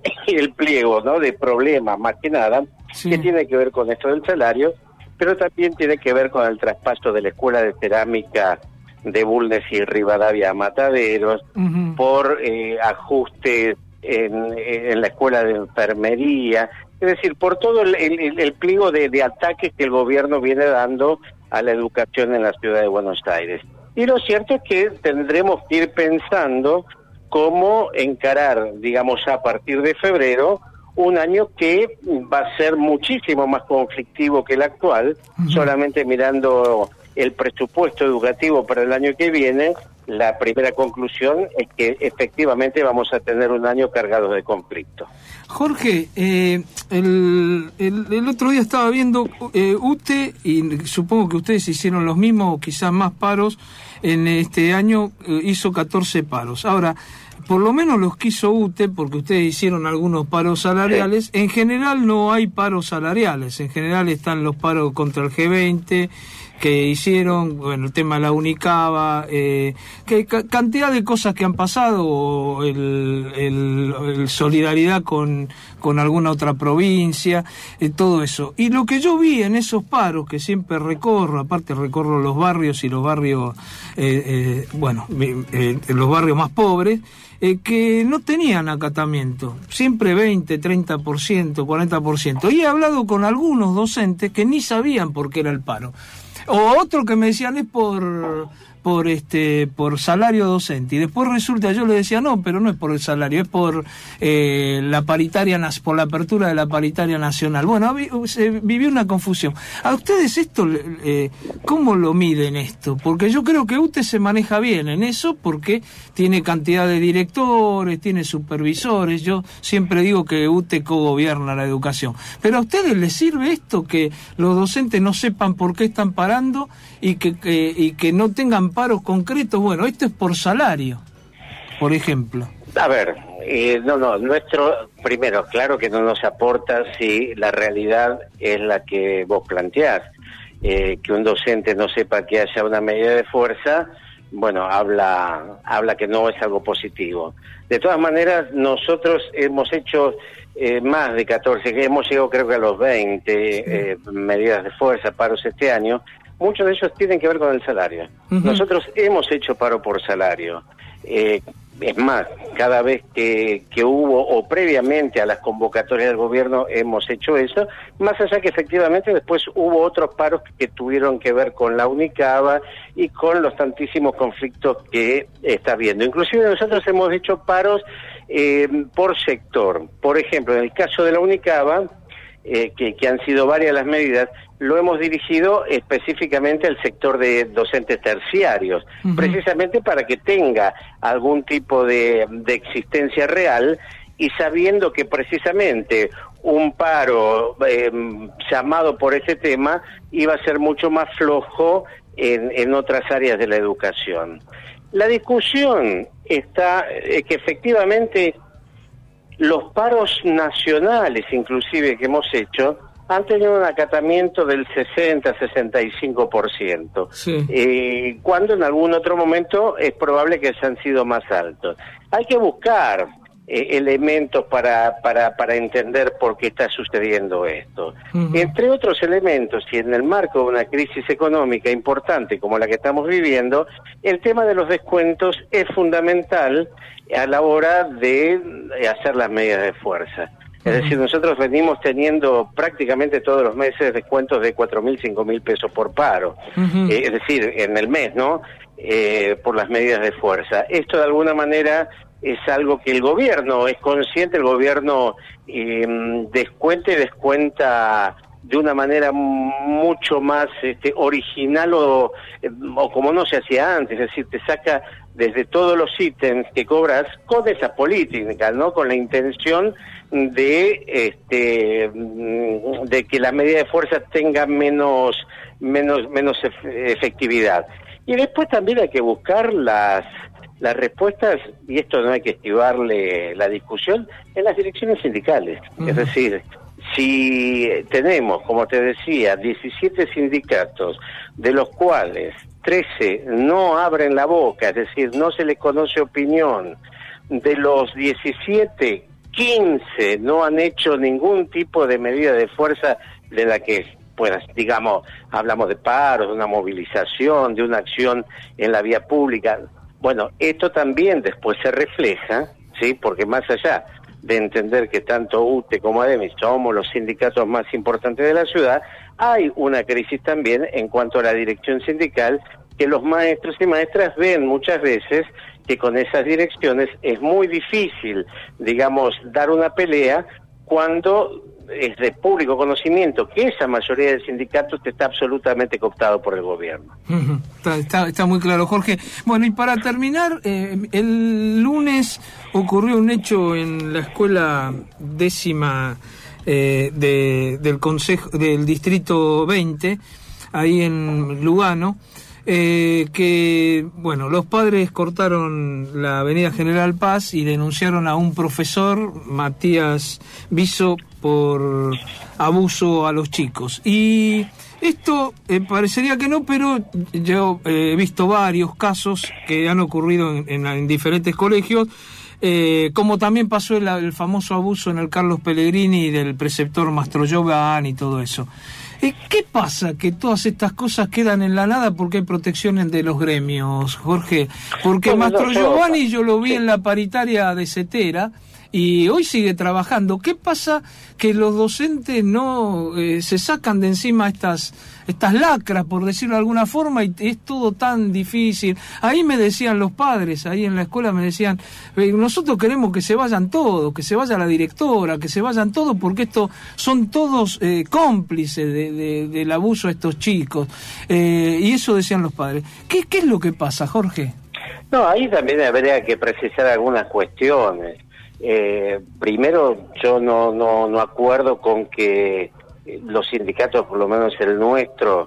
el pliego, ¿no?, de problemas, más que nada, sí. que tiene que ver con esto del salario, pero también tiene que ver con el traspaso de la Escuela de Cerámica de Bulnes y Rivadavia a Mataderos, uh-huh. por eh, ajustes en, en la Escuela de Enfermería, es decir, por todo el, el, el pliego de, de ataques que el gobierno viene dando a la educación en la ciudad de Buenos Aires. Y lo cierto es que tendremos que ir pensando cómo encarar, digamos, a partir de febrero, un año que va a ser muchísimo más conflictivo que el actual, uh-huh. solamente mirando el presupuesto educativo para el año que viene. La primera conclusión es que efectivamente vamos a tener un año cargado de conflicto. Jorge, eh, el, el, el otro día estaba viendo eh, U T E, y supongo que ustedes hicieron los mismos o quizás más paros, en este año eh, hizo catorce paros. Ahora, por lo menos los que hizo U T E, porque ustedes hicieron algunos paros salariales, sí. en general no hay paros salariales, en general están los paros contra el G veinte, que hicieron, bueno, el tema de la Unicaba, eh, que ca- cantidad de cosas que han pasado, el, el, el solidaridad con, con alguna otra provincia, eh, todo eso. Y lo que yo vi en esos paros, que siempre recorro, aparte recorro los barrios y los barrios, eh, eh, bueno, eh, los barrios más pobres, eh, que no tenían acatamiento, siempre veinte, treinta por ciento, cuarenta por ciento. Y he hablado con algunos docentes que ni sabían por qué era el paro. O otro que me decían es por por este por salario docente, y después resulta, yo le decía no, pero no es por el salario, es por eh, la paritaria, por la apertura de la paritaria nacional. Bueno, se vivió una confusión. ¿A ustedes esto, eh, cómo lo miden esto? Porque yo creo que U T E se maneja bien en eso, porque tiene cantidad de directores, tiene supervisores. Yo siempre digo que U T E cogobierna la educación. Pero a ustedes les sirve esto, que los docentes no sepan por qué están parando y que, que y que no tengan paros concretos. Bueno, esto es por salario, por ejemplo. A ver, eh, no, no, nuestro, primero, claro que no nos aporta si la realidad es la que vos planteás, eh, que un docente no sepa que haya una medida de fuerza, bueno, habla, habla que no es algo positivo. De todas maneras, nosotros hemos hecho eh, más de catorce, que hemos llegado creo que a los veinte eh, medidas de fuerza, paros este año. Muchos de ellos tienen que ver con el salario. Uh-huh. Nosotros hemos hecho paro por salario. Eh, es más, cada vez que, que hubo, o previamente a las convocatorias del gobierno, hemos hecho eso, más allá que efectivamente después hubo otros paros que tuvieron que ver con la Unicaba y con los tantísimos conflictos que está habiendo. Inclusive nosotros hemos hecho paros eh, por sector. Por ejemplo, en el caso de la Unicaba, eh, que, que han sido varias las medidas, lo hemos dirigido específicamente al sector de docentes terciarios, uh-huh. precisamente para que tenga algún tipo de, de existencia real, y sabiendo que precisamente un paro eh, llamado por ese tema iba a ser mucho más flojo en, en otras áreas de la educación. La discusión está eh, que efectivamente los paros nacionales, inclusive, que hemos hecho, han tenido un acatamiento del sesenta a sesenta y cinco por ciento, sí. eh, cuando en algún otro momento es probable que hayan sido más altos. Hay que buscar eh, elementos para, para, para entender por qué está sucediendo esto. Uh-huh. Entre otros elementos, y en el marco de una crisis económica importante como la que estamos viviendo, el tema de los descuentos es fundamental a la hora de hacer las medidas de fuerza. Es decir, nosotros venimos teniendo prácticamente todos los meses descuentos de cuatro mil, cinco mil pesos por paro. Uh-huh. Eh, es decir, en el mes, ¿no? Eh, por las medidas de fuerza. Esto de alguna manera es algo que el gobierno es consciente, el gobierno eh, descuenta y descuenta de una manera mucho más este, original o, o como no se hacía antes, es decir, te saca desde todos los ítems que cobras con esa política, ¿no? Con la intención de este de que la medida de fuerza tenga menos menos menos efectividad. Y después también hay que buscar las las respuestas, y esto no hay que esquivarle la discusión, en las direcciones sindicales. Uh-huh. Es decir, si tenemos, como te decía, diecisiete sindicatos, de los cuales trece no abren la boca, es decir, no se les conoce opinión, de los diecisiete, quince no han hecho ningún tipo de medida de fuerza de la que, pues, digamos, hablamos de paros, de una movilización, de una acción en la vía pública. Bueno, esto también después se refleja, ¿sí? Porque más allá de entender que tanto U T E como ADEMIS somos los sindicatos más importantes de la ciudad, hay una crisis también en cuanto a la dirección sindical, que los maestros y maestras ven muchas veces que con esas direcciones es muy difícil, digamos, dar una pelea cuando es de público conocimiento que esa mayoría de sindicatos está absolutamente cooptado por el gobierno. Uh-huh. Está, está, está muy claro, Jorge. Bueno, y para terminar, eh, el lunes ocurrió un hecho en la escuela décima eh, de, del consejo del distrito veinte, ahí en Lugano, eh, que, bueno, los padres cortaron la avenida General Paz y denunciaron a un profesor, Matías Viso, por abuso a los chicos. Y esto eh, parecería que no, pero yo eh, he visto varios casos que han ocurrido en, en, en diferentes colegios, eh, como también pasó el, el famoso abuso en el Carlos Pellegrini del preceptor Mastro Giovanni y todo eso. Eh, ¿Qué pasa? Que todas estas cosas quedan en la nada porque hay protecciones de los gremios, Jorge. Porque no, Mastro no, Giovanni yo lo vi sí. en la paritaria de Cetera, y hoy sigue trabajando. ¿Qué pasa que los docentes no eh, se sacan de encima estas estas lacras, por decirlo de alguna forma, y es todo tan difícil? Ahí me decían los padres, ahí en la escuela me decían, eh, nosotros queremos que se vayan todos, que se vaya la directora, que se vayan todos, porque esto son todos eh, cómplices de, de, del abuso a estos chicos. Eh, y eso decían los padres. ¿Qué, qué es lo que pasa, Jorge? No, ahí también habría que precisar algunas cuestiones. Eh, primero, yo no, no, no acuerdo con que los sindicatos, por lo menos el nuestro,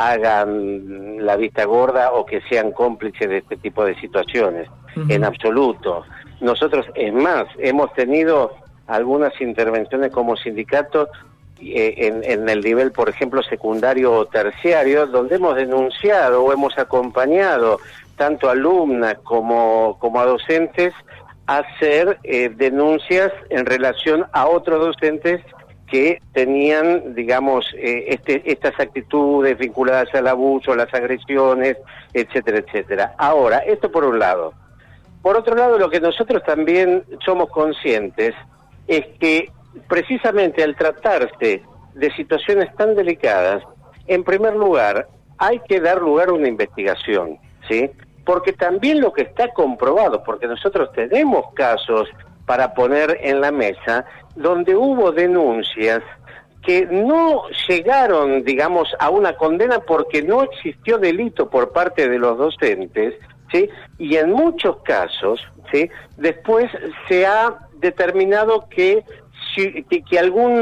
hagan la vista gorda o que sean cómplices de este tipo de situaciones. Uh-huh. En absoluto. Nosotros, es más, hemos tenido algunas intervenciones como sindicato eh, en, en el nivel, por ejemplo, secundario o terciario, donde hemos denunciado o hemos acompañado tanto a alumnas como, como a docentes hacer eh, denuncias en relación a otros docentes que tenían, digamos, eh, este, estas actitudes vinculadas al abuso, a las agresiones, etcétera, etcétera. Ahora, esto por un lado. Por otro lado, lo que nosotros también somos conscientes es que precisamente al tratarse de situaciones tan delicadas, en primer lugar, hay que dar lugar a una investigación, ¿sí? Porque también lo que está comprobado, porque nosotros tenemos casos para poner en la mesa, donde hubo denuncias que no llegaron, digamos, a una condena porque no existió delito por parte de los docentes, ¿sí? Y en muchos casos, ¿sí? Después se ha determinado que, que, que algún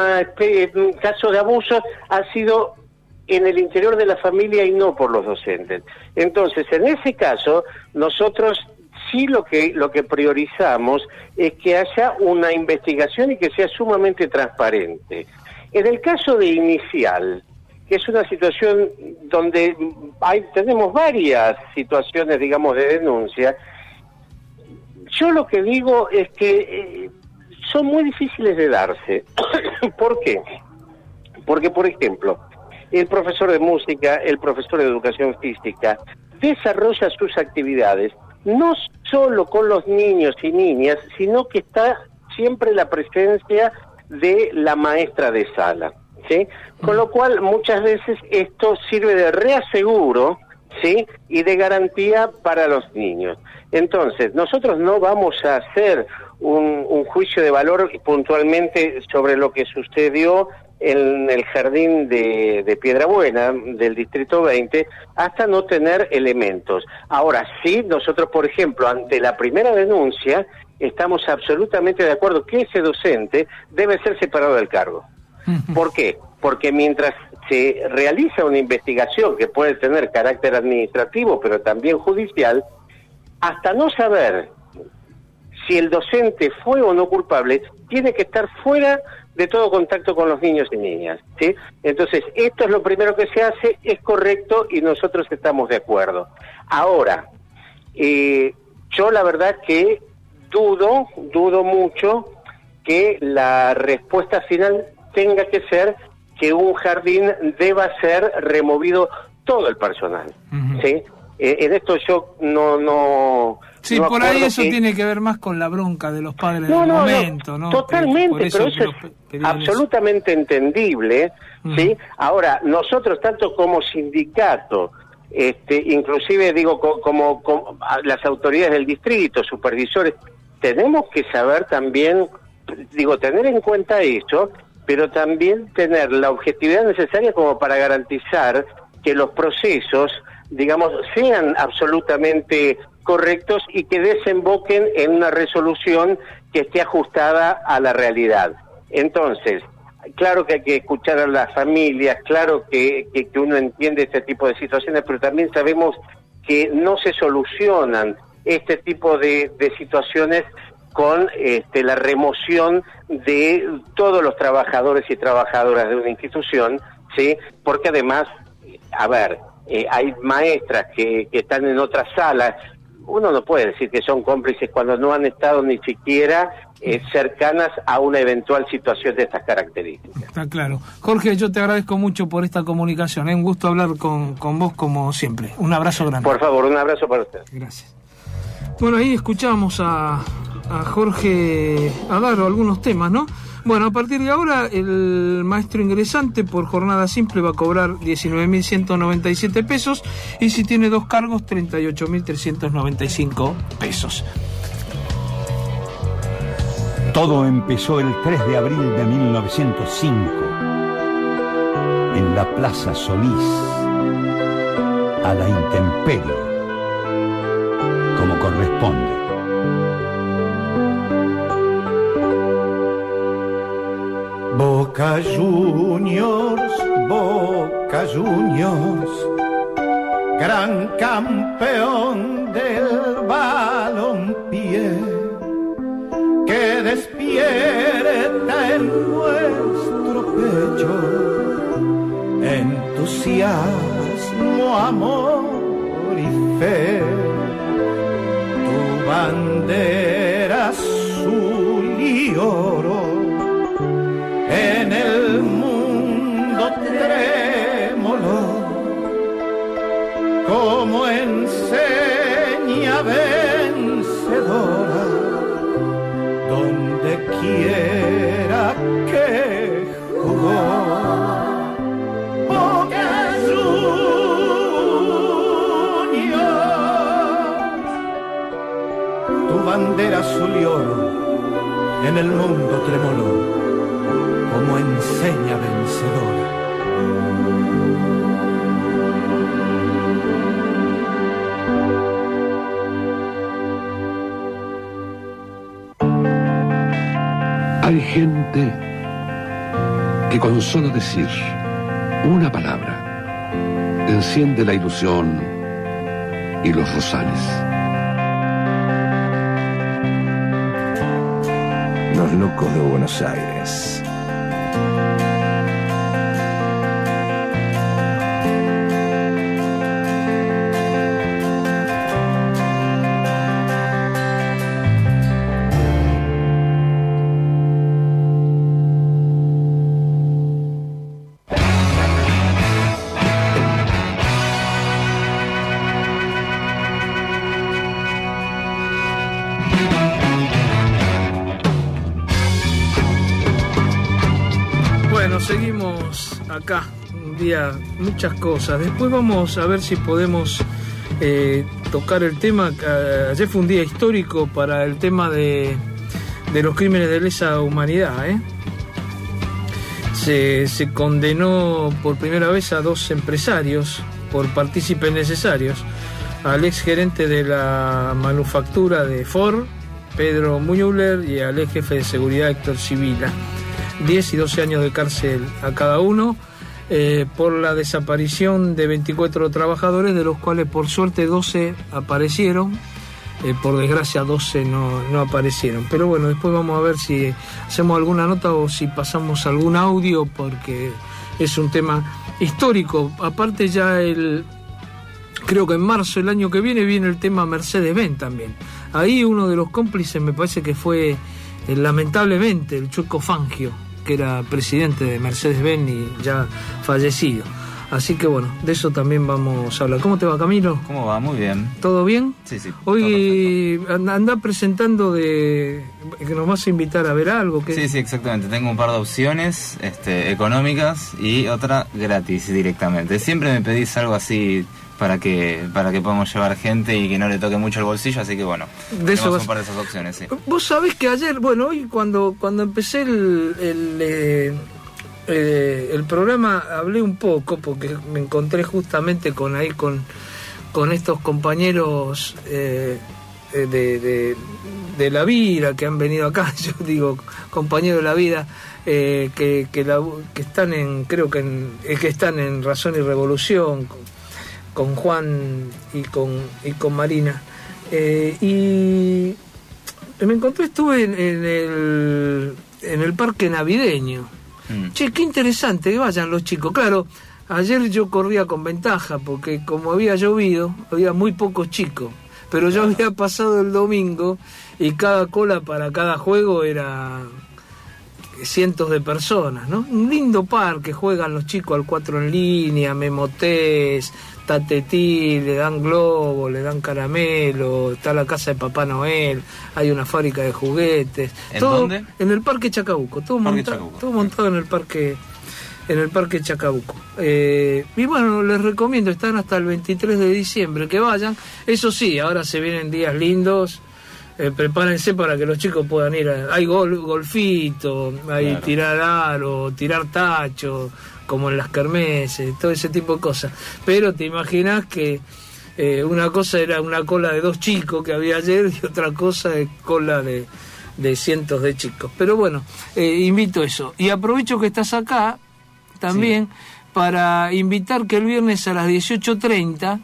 caso de abuso ha sido en el interior de la familia y no por los docentes. Entonces, en ese caso, nosotros sí lo que lo que priorizamos es que haya una investigación y que sea sumamente transparente. En el caso de Inicial, que es una situación donde hay tenemos varias situaciones, digamos, de denuncia, yo lo que digo es que eh, son muy difíciles de darse. ¿Por qué? Porque, por ejemplo, el profesor de música, el profesor de educación física, desarrolla sus actividades no solo con los niños y niñas, sino que está siempre la presencia de la maestra de sala, ¿sí? Con lo cual, muchas veces esto sirve de reaseguro, ¿sí? Y de garantía para los niños. Entonces, nosotros no vamos a hacer un, un juicio de valor puntualmente sobre lo que sucedió en el jardín de, de Piedrabuena, del Distrito veinte, hasta no tener elementos. Ahora, sí, nosotros, por ejemplo, ante la primera denuncia, estamos absolutamente de acuerdo que ese docente debe ser separado del cargo. ¿Por qué? Porque mientras se realiza una investigación que puede tener carácter administrativo, pero también judicial, hasta no saber si el docente fue o no culpable, tiene que estar fuera de todo contacto con los niños y niñas, ¿sí? Entonces, esto es lo primero que se hace, es correcto y nosotros estamos de acuerdo. Ahora, eh, yo la verdad que dudo, dudo mucho que la respuesta final tenga que ser que un jardín deba ser removido todo el personal, uh-huh. ¿sí? Eh, en esto yo no... no Sí, no por ahí eso que... tiene que ver más con la bronca de los padres no, del no, momento, ¿no? ¿no? Totalmente, eso pero eso es absolutamente eso. entendible, mm. ¿sí? Ahora, nosotros, tanto como sindicato, este, inclusive, digo, co como, como las autoridades del distrito, supervisores, tenemos que saber también, digo, tener en cuenta eso, pero también tener la objetividad necesaria como para garantizar que los procesos, digamos, sean absolutamente correctos y que desemboquen en una resolución que esté ajustada a la realidad. Entonces, claro que hay que escuchar a las familias, claro que, que, que uno entiende este tipo de situaciones, pero también sabemos que no se solucionan este tipo de, de situaciones con este, la remoción de todos los trabajadores y trabajadoras de una institución, ¿sí? Porque además, a ver, eh, hay maestras que, que están en otras salas. Uno no puede decir que son cómplices cuando no han estado ni siquiera eh, cercanas a una eventual situación de estas características. Está claro. Jorge, yo te agradezco mucho por esta comunicación. Es ¿eh? un gusto hablar con, con vos como siempre. Un abrazo grande. Por favor, un abrazo para usted. Gracias. Bueno, ahí escuchamos a, a Jorge Adaro algunos temas, ¿no? Bueno, a partir de ahora el maestro ingresante por jornada simple va a cobrar diecinueve mil ciento noventa y siete pesos y si tiene dos cargos treinta y ocho mil trescientos noventa y cinco pesos. Todo empezó el tres de abril de mil novecientos cinco en la Plaza Solís, a la intemperie, como corresponde. Boca Juniors, Boca Juniors, gran campeón del balompié, que despierta en nuestro pecho entusiasmo, amor y fe. Tu bandera azul y oro en el mundo trémolo, como enseña vencedora, donde quiera que jugó. Boca Juniors, tu bandera azul y oro en el mundo tremoló, como enseña vencedora. Hay gente que con solo decir una palabra enciende la ilusión y los rosales. Los locos de Buenos Aires. tenemos acá un día muchas cosas. Después vamos a ver si podemos eh, tocar el tema. Ayer fue un día histórico para el tema de, de los crímenes de lesa humanidad, ¿eh? Se, se condenó por primera vez a dos empresarios por partícipes necesarios, al ex gerente de la manufactura de Ford, Pedro Müller, y al ex jefe de seguridad, Héctor Sibila. diez y doce años de cárcel a cada uno eh, por la desaparición de veinticuatro trabajadores, de los cuales por suerte doce aparecieron, eh, por desgracia doce no, no aparecieron. Pero bueno, después vamos a ver si hacemos alguna nota o si pasamos algún audio, porque es un tema histórico. Aparte ya el... creo que en marzo del año que viene viene el tema Mercedes-Benz también. Ahí uno de los cómplices me parece que fue, eh, lamentablemente, el Chueco Fangio, que era presidente de Mercedes-Benz y ya fallecido. Así que bueno, de eso también vamos a hablar. ¿Cómo te va, Camilo? ¿Cómo va? Muy bien. ¿Todo bien? Sí, sí. Hoy anda, anda presentando de... que nos vas a invitar a ver algo. ¿Qué? Sí, sí, exactamente. Tengo un par de opciones este, económicas y otra gratis directamente. Siempre me pedís algo así para que para que podamos llevar gente y que no le toque mucho el bolsillo, así que bueno, de eso tenemos vas... un par de esas opciones, sí. Vos sabés que ayer, bueno, hoy cuando, cuando empecé el... el eh... Eh, el programa hablé un poco porque me encontré justamente con ahí con, con estos compañeros eh, de, de, de la vida que han venido acá, yo digo compañeros de la vida eh, que, que, la, que están en creo que en, que están en Razón y Revolución con, con Juan y con y con Marina eh, y me encontré, estuve en, en el en el parque navideño. Che, qué interesante que vayan los chicos. Claro, ayer yo corría con ventaja porque como había llovido, había muy pocos chicos. Pero yo había pasado el domingo y cada cola para cada juego era cientos de personas, ¿no? Un lindo parque, juegan los chicos al cuatro en línea, memotés, tatetí, le dan globo, le dan caramelo, está la casa de Papá Noel, hay una fábrica de juguetes. ¿En todo, dónde? En el Parque Chacabuco, todo, Parque monta, Chacabuco. todo montado en el parque en el Parque Chacabuco. Eh, y bueno, les recomiendo, están hasta el veintitrés de diciembre, que vayan. Eso sí, ahora se vienen días lindos. Eh, prepárense para que los chicos puedan ir a, hay gol, golfito, hay claro. tirar aro, tirar tacho, como en las kermeses, todo ese tipo de cosas. Pero te imaginas que eh, una cosa era una cola de dos chicos que había ayer y otra cosa es cola de, de cientos de chicos. Pero bueno, eh, invito eso. Y aprovecho que estás acá también sí. para invitar que el viernes a las dieciocho treinta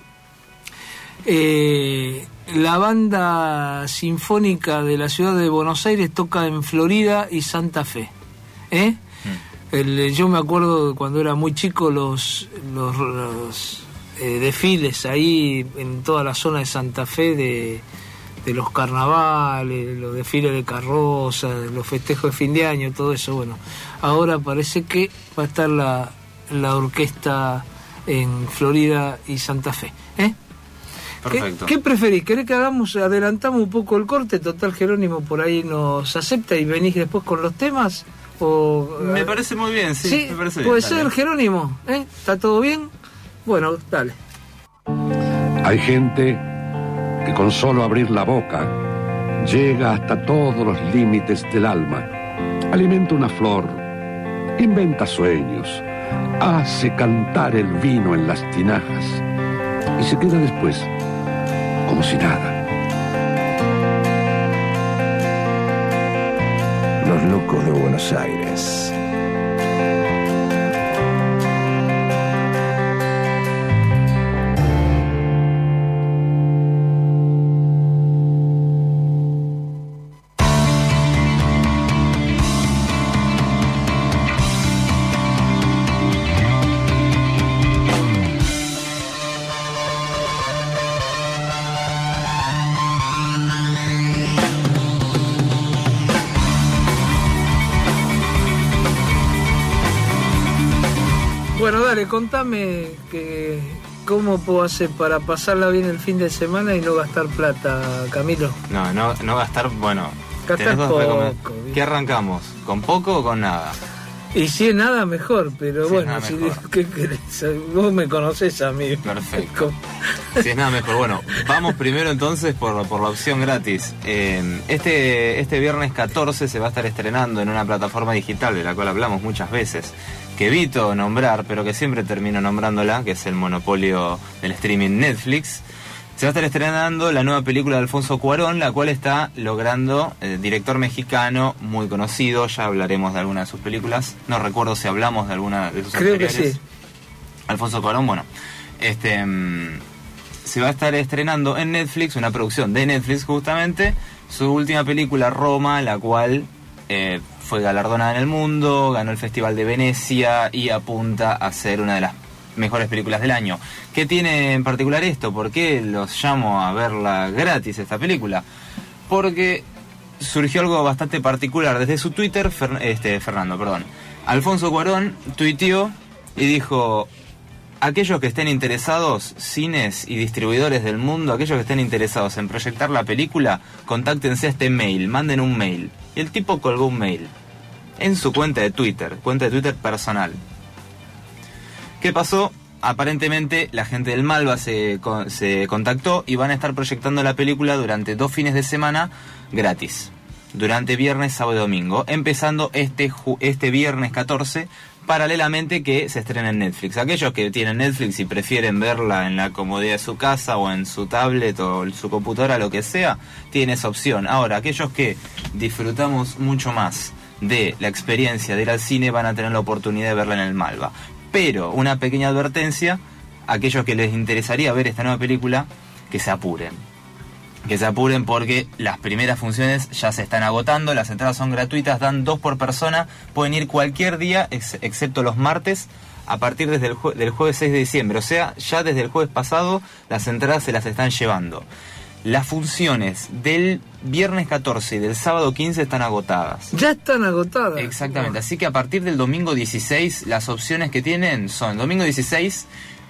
eh, la banda sinfónica de la ciudad de Buenos Aires toca en Florida y Santa Fe. ¿Eh? Mm. El, yo me acuerdo de cuando era muy chico los, los, los eh, desfiles ahí en toda la zona de Santa Fe de, de los carnavales, los desfiles de carrozas, los festejos de fin de año, todo eso. Bueno, ahora parece que va a estar la, la orquesta en Florida y Santa Fe. ¿Eh? Perfecto. ¿Qué, ¿Qué preferís? ¿Querés que hagamos, adelantamos un poco el corte? Total, Jerónimo por ahí nos acepta y venís después con los temas. O, me parece muy bien, sí. ¿Sí? Me parece Puede bien, ser, dale. Jerónimo. ¿Eh? ¿Está todo bien? Bueno, dale. Hay gente que con solo abrir la boca llega hasta todos los límites del alma. Alimenta una flor, inventa sueños, hace cantar el vino en las tinajas y se queda después como si nada. Los locos de Buenos Aires. Bueno, dale, contame que, cómo puedo hacer para pasarla bien el fin de semana y no gastar plata, Camilo. No, no, no gastar, bueno. Gastar tenés dos poco. recomendaciones. ¿Qué arrancamos? ¿Con poco o con nada? Y si es nada, mejor, pero si bueno, si, ¿qué querés? Vos me conocés a mí. Perfecto. Si es nada mejor. Bueno, vamos primero entonces por, por la opción gratis. Eh, este, este viernes catorce se va a estar estrenando en una plataforma digital de la cual hablamos muchas veces, que evito nombrar, pero que siempre termino nombrándola, que es el monopolio del streaming Netflix. Se va a estar estrenando la nueva película de Alfonso Cuarón, la cual está logrando, eh, director mexicano muy conocido, ya hablaremos de alguna de sus películas, no recuerdo si hablamos de alguna de sus Creo anteriores. que sí. Alfonso Cuarón, bueno, este mmm, se va a estar estrenando en Netflix, una producción de Netflix justamente, su última película Roma, la cual eh, fue galardonada en el mundo, ganó el Festival de Venecia y apunta a ser una de las mejores películas del año. ¿Qué tiene en particular esto? ¿Por qué los llamo a verla gratis esta película? Porque surgió algo bastante particular. Desde su Twitter, Fer, este, Fernando, perdón, Alfonso Cuarón tuiteó y dijo: aquellos que estén interesados, cines y distribuidores del mundo, aquellos que estén interesados en proyectar la película, contáctense a este mail, manden un mail. Y el tipo colgó un mail en su cuenta de Twitter, cuenta de Twitter personal. ¿Qué pasó? Aparentemente la gente del Malva se, se contactó y van a estar proyectando la película durante dos fines de semana gratis. Durante viernes, sábado y domingo. Empezando este, este viernes catorce, paralelamente que se estrena en Netflix. Aquellos que tienen Netflix y prefieren verla en la comodidad de su casa o en su tablet o su computadora, lo que sea, tienen esa opción. Ahora, aquellos que disfrutamos mucho más de la experiencia de ir al cine van a tener la oportunidad de verla en el Malva. Pero una pequeña advertencia, aquellos que les interesaría ver esta nueva película, que se apuren. Que se apuren porque las primeras funciones ya se están agotando, las entradas son gratuitas, dan dos por persona, pueden ir cualquier día, ex excepto los martes, a partir desde el jue del jueves seis de diciembre. O sea, ya desde el jueves pasado las entradas se las están llevando. Las funciones del viernes catorce y del sábado quince están agotadas. Ya están agotadas. Exactamente, así que a partir del domingo dieciséis, las opciones que tienen son domingo dieciséis,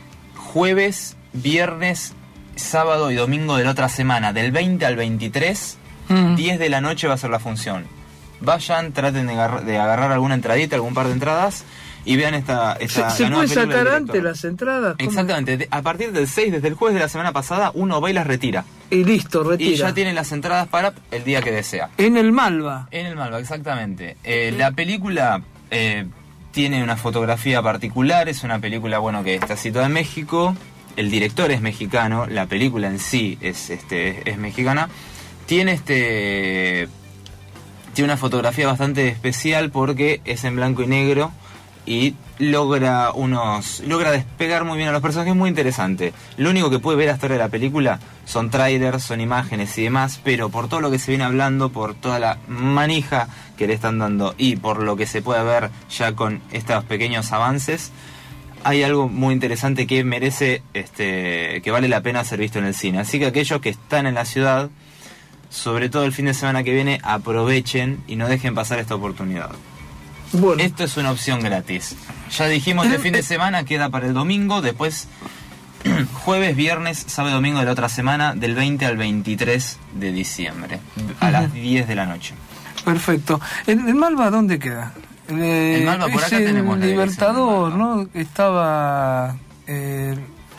jueves, viernes, sábado y domingo de la otra semana, del veinte al veintitrés, mm. diez de la noche va a ser la función. Vayan, traten de agarrar, de agarrar alguna entradita, algún par de entradas, y vean esta, esta ¿Se, se puede sacar antes las entradas? ¿Cómo? Exactamente, a partir del seis, desde el jueves de la semana pasada, uno va y las retira. Y listo, retira. Y ya tienen las entradas para el día que desea. En el Malva. En el Malva, exactamente. Eh, la película eh, tiene una fotografía particular, es una película, bueno, que está situada en México, el director es mexicano, la película en sí es, este, es mexicana. Tiene este... Tiene una fotografía bastante especial porque es en blanco y negro y logra unos logra despegar muy bien a los personajes, es muy interesante. Lo único que puede ver hasta ahora de la película son trailers, son imágenes y demás, pero por todo lo que se viene hablando, por toda la manija que le están dando y por lo que se puede ver ya con estos pequeños avances, hay algo muy interesante que merece, este, que vale la pena ser visto en el cine. Así que aquellos que están en la ciudad, sobre todo el fin de semana que viene, aprovechen y no dejen pasar esta oportunidad. Bueno. Esto es una opción gratis. Ya dijimos, el fin de semana queda para el domingo, después jueves, viernes, sábado y domingo de la otra semana, del veinte al veintitrés de diciembre, a uh-huh. las diez de la noche. Perfecto. ¿El, el Malva dónde queda? Eh, el Malva, por acá tenemos el Libertador, ¿no? Estaba... Eh,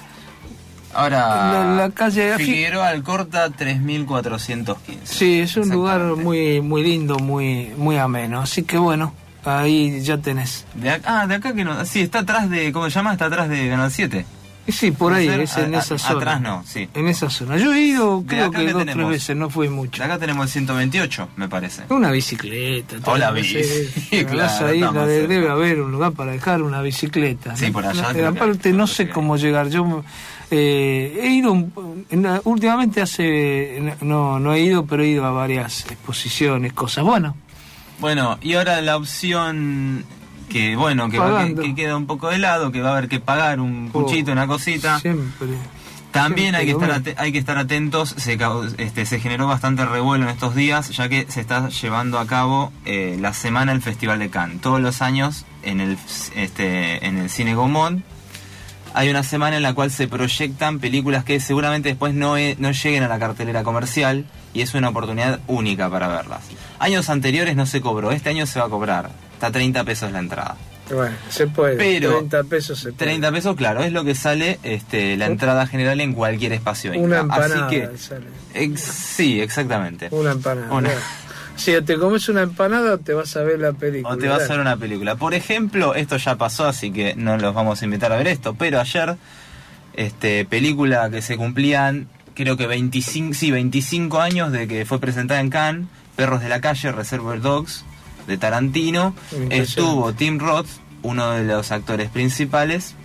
Ahora, la, la calle Figueroa Alcorta tres mil cuatrocientos quince. Sí, es un lugar muy muy lindo, muy muy ameno. Así que bueno, ahí ya tenés. De acá, ah, de acá que no. Sí, está atrás de. ¿Cómo se llama? Está atrás de Canal siete. Sí, por ahí, es en a, esa a, zona. Atrás no, sí. En esa zona. Yo he ido, creo que dos o tres veces, no fui mucho. De acá tenemos el ciento veintiocho, me parece. Una bicicleta. Hola, bici. Sí, claro, ahí la de, debe haber un lugar para dejar una bicicleta. Sí, ¿no? por allá. No, aparte, no sé cómo llegar. Yo eh, he ido, en, últimamente hace, no, no he ido, pero he ido a varias exposiciones, cosas. Bueno. Bueno, y ahora la opción... que bueno, que, va, que, que queda un poco de lado, que va a haber que pagar un puchito, oh, una cosita. Siempre. También siempre hay que estar at hay que estar atentos, se, este, se generó bastante revuelo en estos días, ya que se está llevando a cabo eh, la semana del Festival de Cannes. Todos los años en el este en el Cine Gaumont hay una semana en la cual se proyectan películas que seguramente después no, e no lleguen a la cartelera comercial, y es una oportunidad única para verlas. Años anteriores no se cobró, este año se va a cobrar. hasta treinta pesos la entrada. Bueno, se puede. Pero treinta pesos se puede. treinta pesos, claro, es lo que sale este, la entrada general en cualquier espacio. Una empanada. Así que, sale. Ex, sí, exactamente. Una empanada. Una. Si te comes una empanada, te vas a ver la película. O te vas a ver una película. Por ejemplo, esto ya pasó, así que no los vamos a invitar a ver esto. Pero ayer, este, película que se cumplían, creo que veinticinco, sí, veinticinco años de que fue presentada en Cannes, Perros de la Calle, Reservoir Dogs, de Tarantino. Estuvo Tim Roth, uno de los actores principales.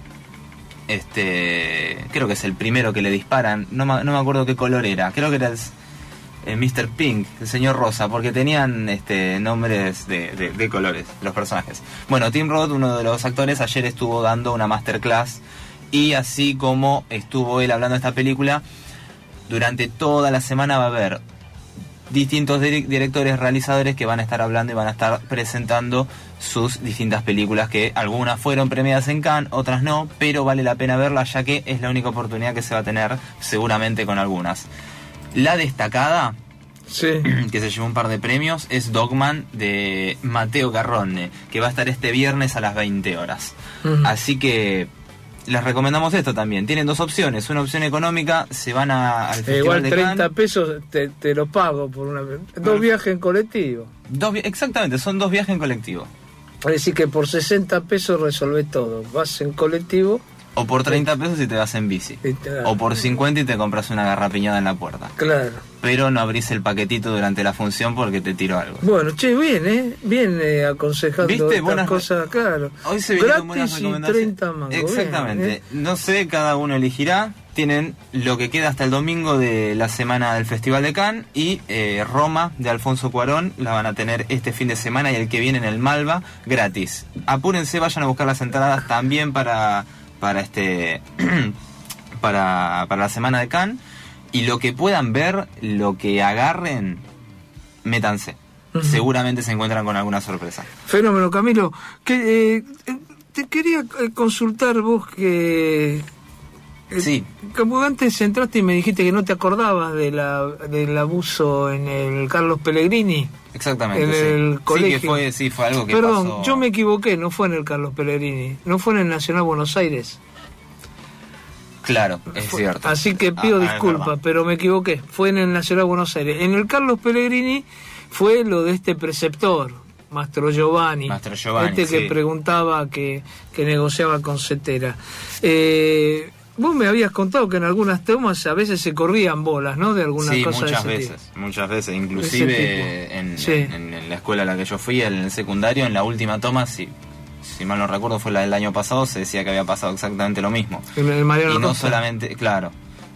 Este, creo que es el primero que le disparan. No, no me acuerdo qué color era. Creo que era el, el mister Pink, el señor Rosa, porque tenían este, nombres de, de, de colores los personajes. Bueno, Tim Roth, uno de los actores, ayer estuvo dando una masterclass. Y así como estuvo él hablando de esta película, durante toda la semana va a haber distintos directores, realizadores que van a estar hablando y van a estar presentando sus distintas películas, que algunas fueron premiadas en Cannes, otras no, pero vale la pena verlas ya que es la única oportunidad que se va a tener seguramente con algunas. La destacada, sí, que se llevó un par de premios, es Dogman de Matteo Garrone, que va a estar este viernes a las veinte horas. Uh-huh. Así que les recomendamos esto también. Tienen dos opciones. Una opción económica, se van a, al Festival eh, igual de treinta Cannes. pesos te, te lo pago por una dos viajes en colectivo. Dos, exactamente, son dos viajes en colectivo. Es decir que por sesenta pesos resolvés todo. Vas en colectivo. O por treinta pesos si te vas en bici. O por cincuenta y te compras una garrapiñada en la puerta. Claro. Pero no abrís el paquetito durante la función porque te tiró algo. Bueno, che, bien, ¿eh? Bien eh, aconsejando ¿Viste? estas Buenas cosas, claro. Hoy se vinieron buenas gratis y recomendaciones. treinta mangos. Exactamente. Bien, ¿eh? No sé, cada uno elegirá. Tienen lo que queda hasta el domingo de la semana del Festival de Cannes. Y eh, Roma, de Alfonso Cuarón, la van a tener este fin de semana y el que viene en el Malva, gratis. Apúrense, vayan a buscar las entradas también para... para este para, para la semana de Cannes, y lo que puedan ver, lo que agarren, métanse. Uh-huh. Seguramente se encuentran con alguna sorpresa. Fenómeno, Camilo. Que, eh, te quería consultar vos que... Eh, sí. Como antes entraste y me dijiste que no te acordabas de la, del abuso en el Carlos Pellegrini. Exactamente, en sí. el colegio. Sí, que fue, sí, fue algo que Perdón, pasó. yo me equivoqué, no fue en el Carlos Pellegrini, no fue en el Nacional Buenos Aires. Claro, es fue, cierto. Así que pido ah, disculpas, pero me equivoqué, fue en el Nacional Buenos Aires. En el Carlos Pellegrini fue lo de este preceptor, Mastro Giovanni, Mastro Giovanni, este que sí. preguntaba, que, que negociaba con Cetera. Eh... Vos me habías contado que en algunas tomas a veces se corrían bolas, ¿no? De algunas sí, cosas muchas de ese veces, tipo. muchas veces. Inclusive en, sí. en, en la escuela a la que yo fui, en el secundario, en la última toma, si, si mal no recuerdo, fue la del año pasado, se decía que había pasado exactamente lo mismo. El, el Mariano y no Costa. solamente, claro,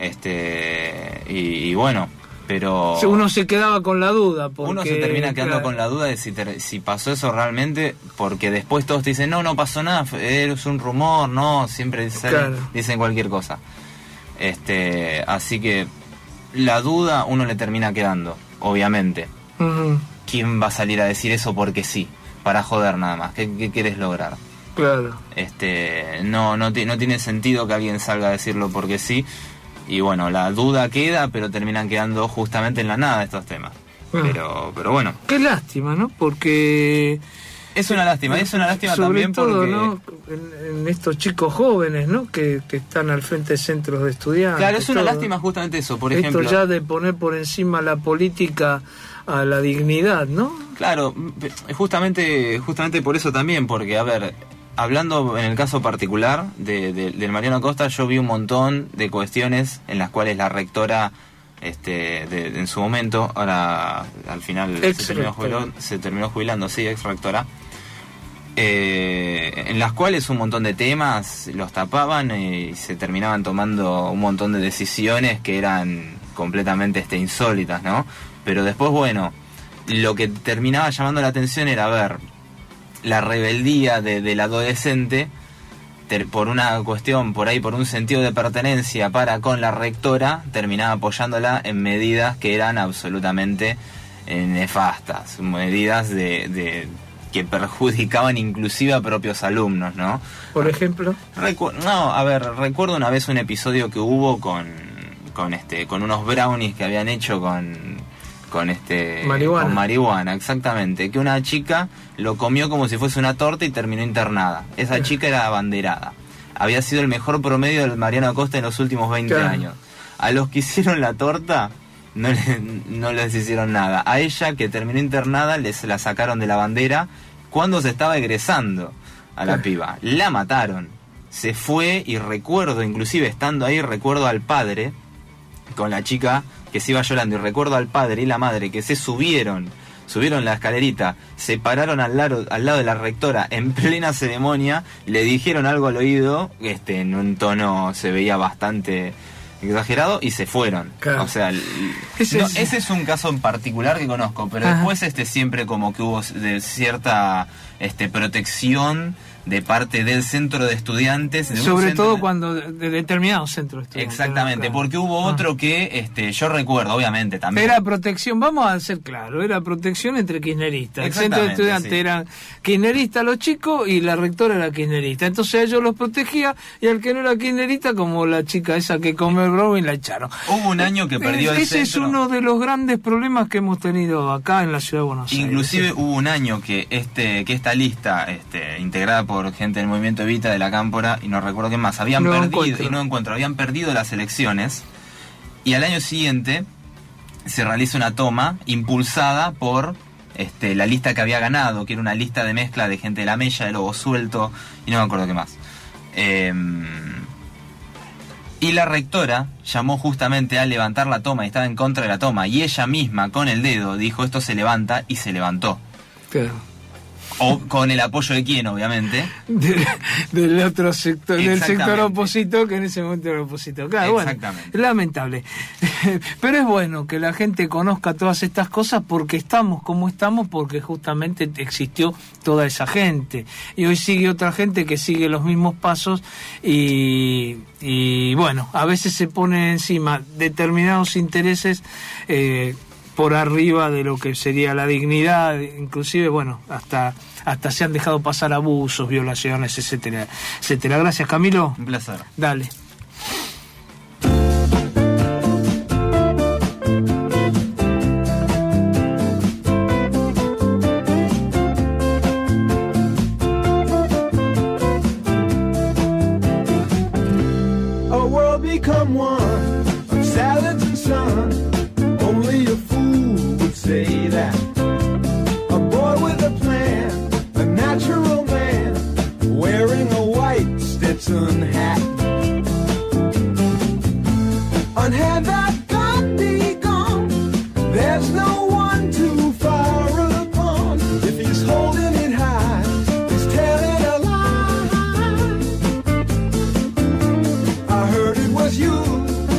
este y, y bueno, pero... Uno se quedaba con la duda. Porque, uno se termina quedando claro, con la duda de si, te, si pasó eso realmente, porque después todos te dicen, no, no pasó nada, es un rumor, no, siempre salen, claro. dicen cualquier cosa. Este, así que la duda uno le termina quedando, obviamente. Uh-huh. ¿Quién va a salir a decir eso porque sí? Para joder nada más. ¿Qué, qué quieres lograr? Claro. Este, no, no, no tiene sentido que alguien salga a decirlo porque sí. Y bueno, la duda queda, pero terminan quedando justamente en la nada estos temas. Uh-huh. Pero, pero bueno. Qué lástima, ¿no? Porque... Es una lástima, es una lástima sobre también todo, porque... ¿no? En, en estos chicos jóvenes, ¿no? Que, que están al frente de centros de estudiantes. Claro, es una todo. lástima justamente eso, por Esto ejemplo... ya de poner por encima la política a la dignidad, ¿no? Claro, justamente, justamente por eso también, porque, a ver, hablando en el caso particular de, de, del Mariano Costa, yo vi un montón de cuestiones en las cuales la rectora... Este, de, de, en su momento, ahora al final se terminó, jubilando, se terminó jubilando, sí, ex rectora, eh, en las cuales un montón de temas los tapaban y se terminaban tomando un montón de decisiones que eran completamente este, insólitas, ¿no? Pero después, bueno, lo que terminaba llamando la atención era ver la rebeldía de, del adolescente por una cuestión, por ahí, por un sentido de pertenencia para con la rectora, terminaba apoyándola en medidas que eran absolutamente eh, nefastas, medidas de, de que perjudicaban inclusive a propios alumnos, ¿no? Por ejemplo. Recu- no, a ver, recuerdo una vez un episodio que hubo con, con este, con unos brownies que habían hecho con con este marihuana. con marihuana, exactamente, que una chica lo comió como si fuese una torta y terminó internada. Esa chica era abanderada. Había sido el mejor promedio del Mariano Acosta en los últimos veinte claro. años. A los que hicieron la torta no, le, no les hicieron nada. A ella, que terminó internada, les la sacaron de la bandera cuando se estaba egresando a la claro. piba. La mataron. Se fue y recuerdo, inclusive estando ahí, recuerdo al padre con la chica que se iba llorando y recuerdo al padre y la madre que se subieron, subieron la escalerita, se pararon al lado, al lado de la rectora en plena ceremonia, le dijeron algo al oído, este, en un tono se veía bastante exagerado y se fueron. Claro. O sea, el, ese, no, es... ese es un caso en particular que conozco, pero Ajá. después este siempre como que hubo de cierta este protección de parte del centro de estudiantes, de sobre un todo de... cuando de determinados centros de estudiantes. Exactamente, claro. porque hubo otro ah. que este yo recuerdo, obviamente también. Era protección, vamos a ser claros, era protección entre kirchneristas. El centro de estudiantes sí. eran kirchneristas los chicos y la rectora era kirchnerista. Entonces a ellos los protegía y al que no era kirchnerista, como la chica esa que come el Robin, la echaron. Hubo un año que perdió es, el ese centro. Es uno de los grandes problemas que hemos tenido acá en la ciudad de Buenos Aires. Inclusive sí. hubo un año que este que esta lista este integrada por gente del movimiento Evita, de la Cámpora y no recuerdo qué más, habían no perdido encuentro. y no encuentro, habían perdido las elecciones y al año siguiente se realiza una toma impulsada por este la lista que había ganado, que era una lista de mezcla de gente de la Mella, de Lobo Suelto y no me acuerdo qué más. Eh, y la rectora llamó justamente a levantar la toma y estaba en contra de la toma y ella misma con el dedo dijo esto se levanta y se levantó. Claro. O con el apoyo de quién, obviamente. De, del otro sector, del sector opositor, que en ese momento era opositor. Claro, bueno, lamentable. Pero es bueno que la gente conozca todas estas cosas porque estamos como estamos, porque justamente existió toda esa gente. Y hoy sigue otra gente que sigue los mismos pasos y, y bueno, a veces se ponen encima determinados intereses eh, por arriba de lo que sería la dignidad, inclusive, bueno, hasta hasta se han dejado pasar abusos, violaciones, etcétera, etcétera. Gracias, Camilo. Un placer. Dale. A world become one of salads and sun. Only a fool would say that. A boy with a plan, a natural man, wearing a white Stetson hat. And had that God be gone, there's no one too far upon. If he's holding it high, he's telling a lie. I heard it was you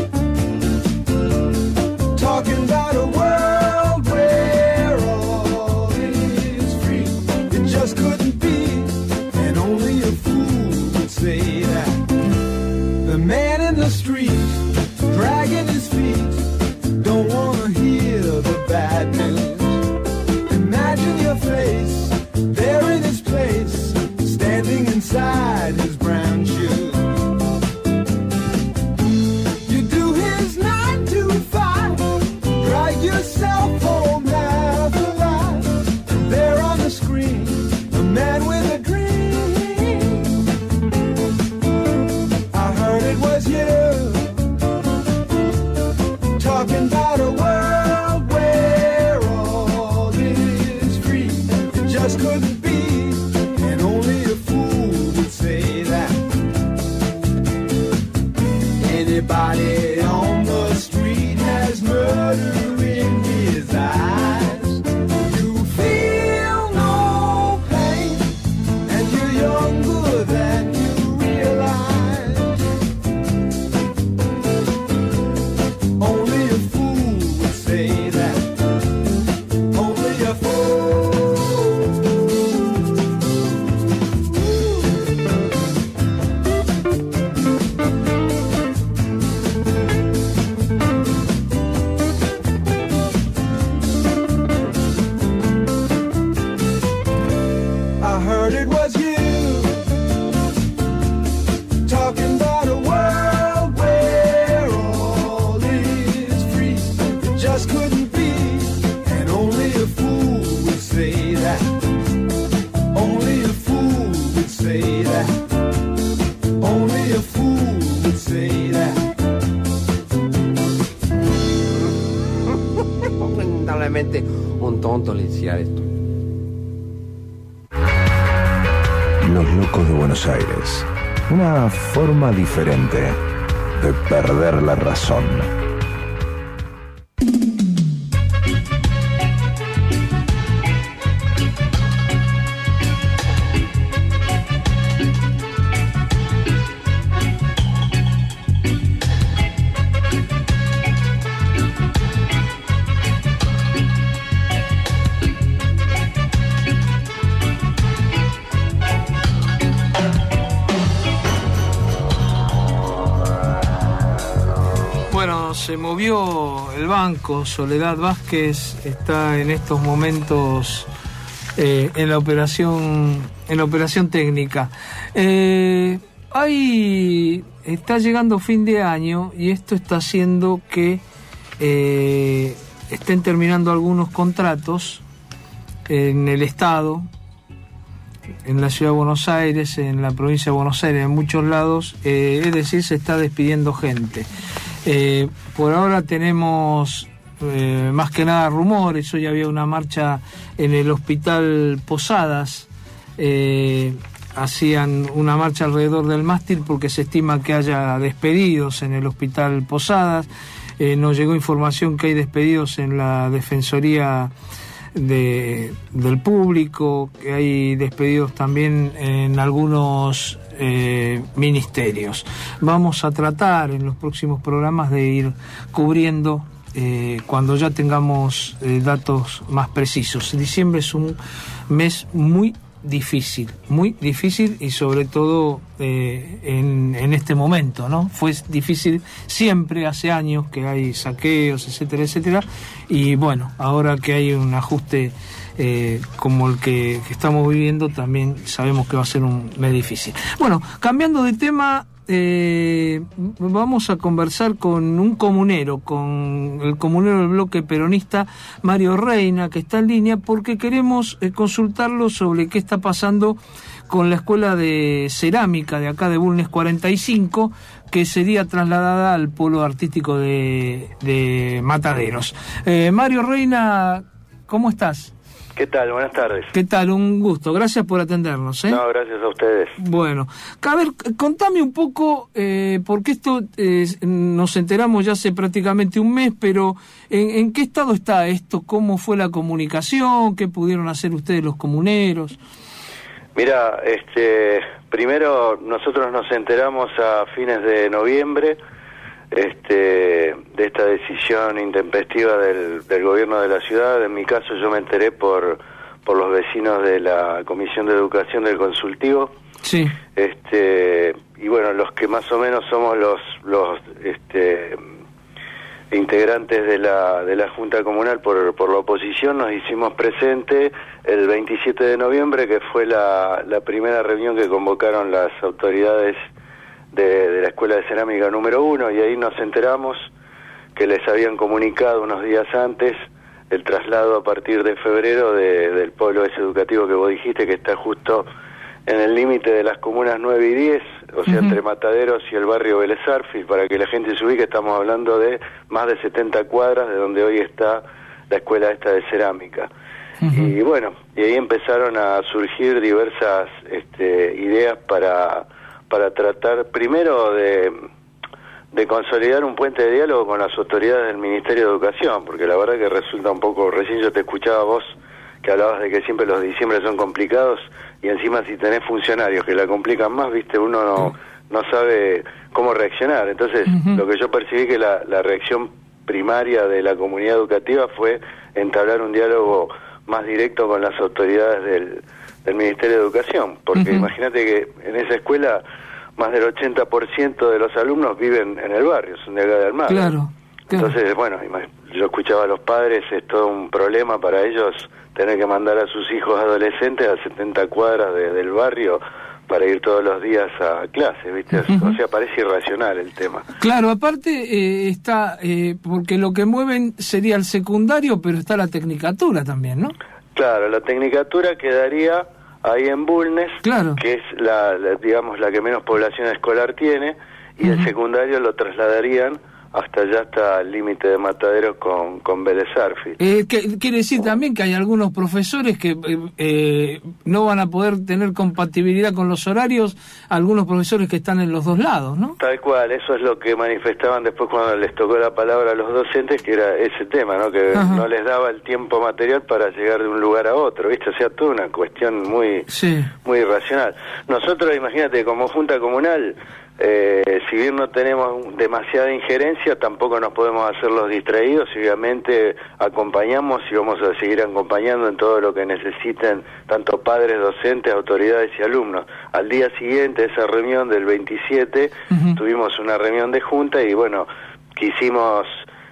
verdaderamente un tonto le decía esto. Los locos de Buenos Aires. Una forma diferente de perder la razón. Se movió el banco. Soledad Vázquez está en estos momentos eh, en la operación en la operación técnica. Eh, hay está llegando fin de año y esto está haciendo que eh, estén terminando algunos contratos en el Estado, en la Ciudad de Buenos Aires, en la provincia de Buenos Aires, en muchos lados, eh, es decir, se está despidiendo gente. Eh, por ahora tenemos eh, más que nada rumores. Hoy había una marcha en el Hospital Posadas, eh, hacían una marcha alrededor del mástil porque se estima que haya despedidos en el Hospital Posadas. Eh, nos llegó información que hay despedidos en la Defensoría de, del Público, que hay despedidos también en algunos Eh, ministerios. Vamos a tratar en los próximos programas de ir cubriendo eh, cuando ya tengamos eh, datos más precisos. Diciembre es un mes muy difícil, muy difícil y sobre todo eh, en, en este momento, ¿no? Fue difícil siempre, hace años que hay saqueos, etcétera, etcétera, y bueno, ahora que hay un ajuste Eh, como el que, que estamos viviendo, también sabemos que va a ser un mes difícil. Bueno, cambiando de tema, eh, vamos a conversar con un comunero, con el comunero del bloque peronista, Mario Reina, que está en línea, porque queremos eh, consultarlo sobre qué está pasando con la escuela de cerámica de acá de Bulnes cuarenta y cinco, que sería trasladada al polo artístico de, de Mataderos. Eh, Mario Reina, ¿cómo estás? ¿Qué tal? Buenas tardes. ¿Qué tal? Un gusto. Gracias por atendernos. ¿eh? No, gracias a ustedes. Bueno, a ver, contame un poco, eh, porque esto eh, nos enteramos ya hace prácticamente un mes, pero ¿en, ¿en qué estado está esto? ¿Cómo fue la comunicación? ¿Qué pudieron hacer ustedes los comuneros? Mira, este, primero nosotros nos enteramos a fines de noviembre este, de esta decisión intempestiva del, del gobierno de la ciudad. En mi caso yo me enteré por por los vecinos de la Comisión de Educación del Consultivo. Sí. Este, y bueno, los que más o menos somos los los este integrantes de la de la Junta Comunal por por la oposición, nos hicimos presente el veintisiete de noviembre, que fue la la primera reunión que convocaron las autoridades de, de la Escuela de Cerámica número uno, y ahí nos enteramos que les habían comunicado unos días antes el traslado a partir de febrero de, del polo ese educativo que vos dijiste, que está justo en el límite de las comunas nueve y diez, o sea, uh-huh. entre Mataderos y el barrio Vélez Arfield. Para que la gente se ubique, estamos hablando de más de setenta cuadras de donde hoy está la escuela esta de cerámica. Uh-huh. Y bueno, y ahí empezaron a surgir diversas este, ideas para para tratar primero de, de consolidar un puente de diálogo con las autoridades del Ministerio de Educación, porque la verdad que resulta un poco, recién yo te escuchaba a vos que hablabas de que siempre los diciembre son complicados, y encima si tenés funcionarios que la complican más, viste, uno no, no sabe cómo reaccionar. Entonces, uh-huh. lo que yo percibí que la, la reacción primaria de la comunidad educativa fue entablar un diálogo más directo con las autoridades del, del Ministerio de Educación, porque uh-huh. imagínate que en esa escuela más del ochenta por ciento de los alumnos viven en el barrio, son de acá de Almagro. Claro, claro. Entonces, bueno, yo escuchaba a los padres, es todo un problema para ellos tener que mandar a sus hijos adolescentes a setenta cuadras de, del barrio para ir todos los días a clase, ¿viste? Uh-huh. O sea, parece irracional el tema. Claro, aparte eh, está, eh, porque lo que mueven sería el secundario, pero está la tecnicatura también, ¿no? Claro, la tecnicatura quedaría ahí en Bulnes, claro. que es la, la, digamos, la que menos población escolar tiene, y uh-huh. el secundario lo trasladarían hasta allá, hasta el límite de Mataderos con, con Vélez Sarsfield. Eh, que, quiere decir también que hay algunos profesores que eh, eh, no van a poder tener compatibilidad con los horarios, algunos profesores que están en los dos lados, ¿no? Tal cual, eso es lo que manifestaban después cuando les tocó la palabra a los docentes, que era ese tema, ¿no? Que Ajá. no les daba el tiempo material para llegar de un lugar a otro, ¿viste? O sea, toda una cuestión muy, sí. muy irracional. Nosotros, imagínate, como Junta Comunal, Eh, si bien no tenemos demasiada injerencia, tampoco nos podemos hacer los distraídos, y obviamente acompañamos y vamos a seguir acompañando en todo lo que necesiten tanto padres, docentes, autoridades y alumnos. Al día siguiente de esa reunión del veintisiete, uh-huh. tuvimos una reunión de junta y bueno, quisimos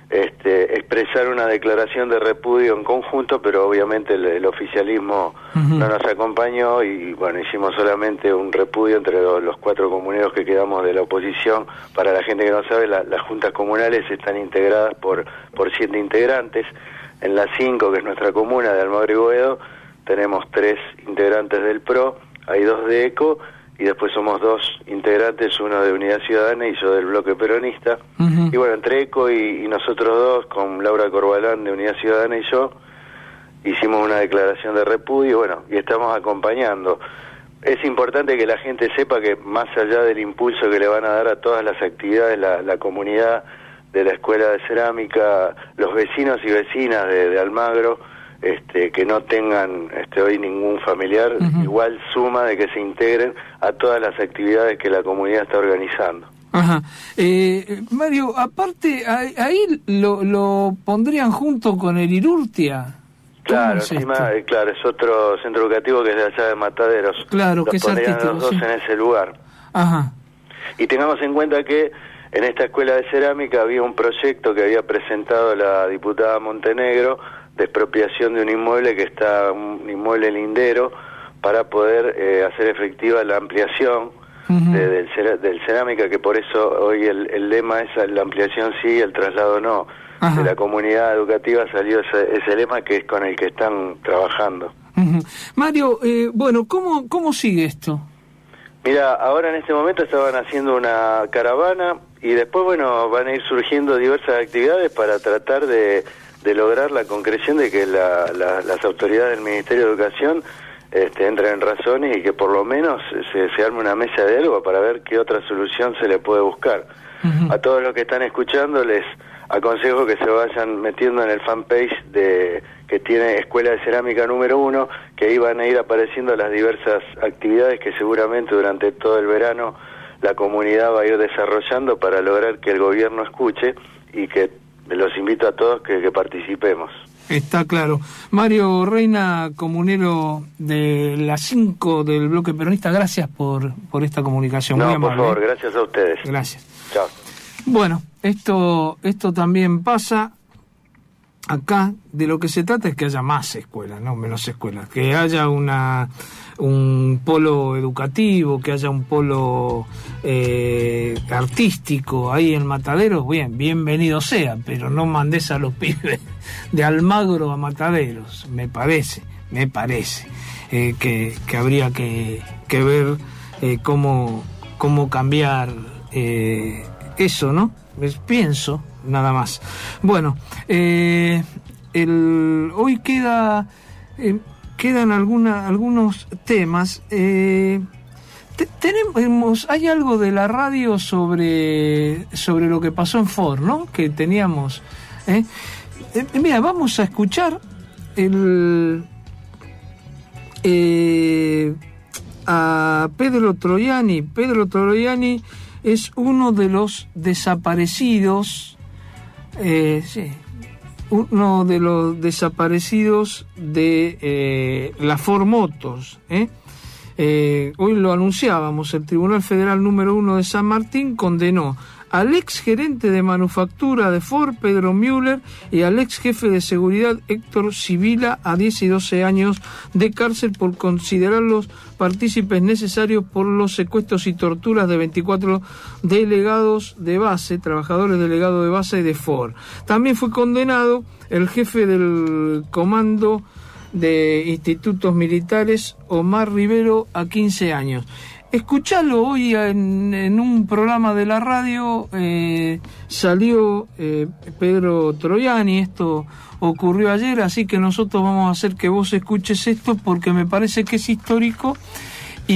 este, expresar una declaración de repudio en conjunto, pero obviamente el, el oficialismo uh-huh. no nos acompañó y bueno, hicimos solamente un repudio entre los, los cuatro comuneros que quedamos de la oposición. Para la gente que no sabe, la, las juntas comunales están integradas por, por siete integrantes. En la cinco, que es nuestra comuna de Almagro y Boedo, tenemos tres integrantes del P R O, hay dos de ECO, y después somos dos integrantes, uno de Unidad Ciudadana y yo del Bloque Peronista. Uh-huh. Y bueno, entre ECO y, y nosotros dos, con Laura Corbalán de Unidad Ciudadana y yo, hicimos una declaración de repudio, bueno, y estamos acompañando. Es importante que la gente sepa que más allá del impulso que le van a dar a todas las actividades, la, la comunidad de la Escuela de Cerámica, los vecinos y vecinas de, de Almagro, Este, que no tengan este, hoy ningún familiar, uh-huh. igual suma de que se integren a todas las actividades que la comunidad está organizando. Ajá. Eh, Mario, aparte, ahí lo, lo pondrían junto con el Irurtia. Claro, es encima, eh, claro, es otro centro educativo que es de allá de Mataderos. Claro, que es artístico. Los dos sí. en ese lugar. Ajá. Y tengamos en cuenta que en esta escuela de cerámica había un proyecto que había presentado la diputada Montenegro de expropiación de un inmueble que está, un inmueble lindero, para poder eh, hacer efectiva la ampliación uh-huh. de, del, del cerámica, que por eso hoy el, el lema es la ampliación sí, el traslado no. Ajá. De la comunidad educativa salió ese, ese lema que es con el que están trabajando. Uh-huh. Mario, eh, bueno, ¿cómo, ¿cómo sigue esto? Mira, ahora en este momento estaban haciendo una caravana y después, bueno, van a ir surgiendo diversas actividades para tratar de de lograr la concreción de que la, la, las autoridades del Ministerio de Educación este, entren en razones y que por lo menos se, se arme una mesa de diálogo para ver qué otra solución se le puede buscar. Uh-huh. A todos los que están escuchando les aconsejo que se vayan metiendo en el fanpage de que tiene Escuela de Cerámica número uno, que ahí van a ir apareciendo las diversas actividades que seguramente durante todo el verano la comunidad va a ir desarrollando para lograr que el gobierno escuche y que los invito a todos que, que participemos. Está claro. Mario Reina, comunero de la cinco del Bloque Peronista, gracias por, por esta comunicación. No, muy por amable. favor, gracias a ustedes. Gracias. Chao. Bueno, esto, esto también pasa acá. De lo que se trata es que haya más escuelas, no menos escuelas, que haya una un polo educativo, que haya un polo eh, artístico ahí en Mataderos. Bien, bienvenido sea, pero no mandes a los pibes de Almagro a Mataderos, me parece, me parece eh, que, que habría que, que ver eh, cómo, cómo cambiar eh, eso, ¿no? Pues pienso, nada más. Bueno, eh, el, hoy queda eh, quedan alguna, algunos temas. Eh, te, tenemos, hay algo de la radio sobre sobre lo que pasó en Ford, ¿no? Que teníamos. ¿eh? Eh, mira, vamos a escuchar el eh, a Pedro Troiani. Pedro Troiani es uno de los desaparecidos, eh, sí, uno de los desaparecidos de eh, la Ford Motors. ¿eh? Eh, hoy lo anunciábamos, el Tribunal Federal número uno de San Martín condenó al ex gerente de manufactura de Ford, Pedro Müller, y al ex jefe de seguridad, Héctor Sibila, a diez y doce años de cárcel por considerarlos partícipes necesarios por los secuestros y torturas de veinticuatro delegados de base, trabajadores delegados de base de Ford. También fue condenado el jefe del Comando de Institutos Militares, Omar Rivero, a quince años. escuchalo hoy en, en un programa de la radio, eh, salió eh, Pedro Troiani, esto ocurrió ayer, así que nosotros vamos a hacer que vos escuches esto porque me parece que es histórico y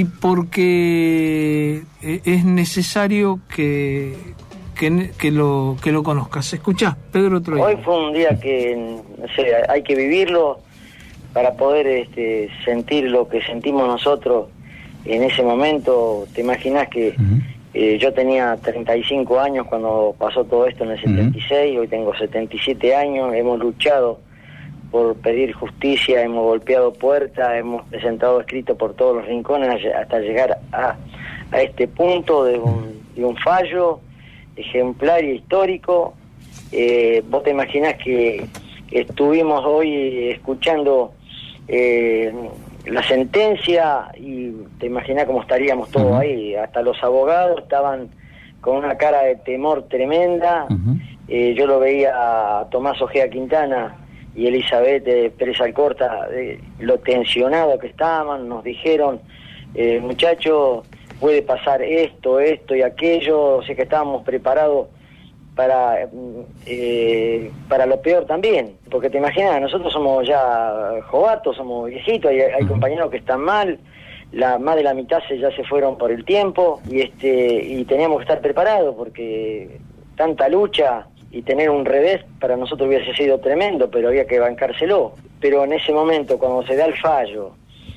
porque es necesario que, que, que, lo, que lo conozcas. Escuchá, Pedro Troiani. Hoy fue un día que, no sé, hay que vivirlo para poder este, sentir lo que sentimos nosotros en ese momento. Te imaginas que uh-huh. eh, yo tenía treinta y cinco años cuando pasó todo esto en el setenta y seis, uh-huh. hoy tengo setenta y siete años, hemos luchado por pedir justicia, hemos golpeado puertas, hemos presentado escritos por todos los rincones hasta llegar a, a este punto de un, de un fallo ejemplar y histórico. Eh, vos te imaginás que estuvimos hoy escuchando eh, la sentencia y te imaginas cómo estaríamos todos uh-huh. ahí, hasta los abogados estaban con una cara de temor tremenda. Uh-huh. eh, yo lo veía a Tomás Ojeda Quintana y Elizabeth eh, Pérez Alcorta, eh, lo tensionado que estaban, nos dijeron, eh, muchachos, puede pasar esto, esto y aquello, o sea que estábamos preparados para eh, para lo peor también, porque te imaginas, nosotros somos ya jovatos, somos viejitos, hay, hay compañeros que están mal, la más de la mitad se, ya se fueron por el tiempo y este y teníamos que estar preparados porque tanta lucha y tener un revés para nosotros hubiese sido tremendo, pero había que bancárselo. Pero en ese momento, cuando se da el fallo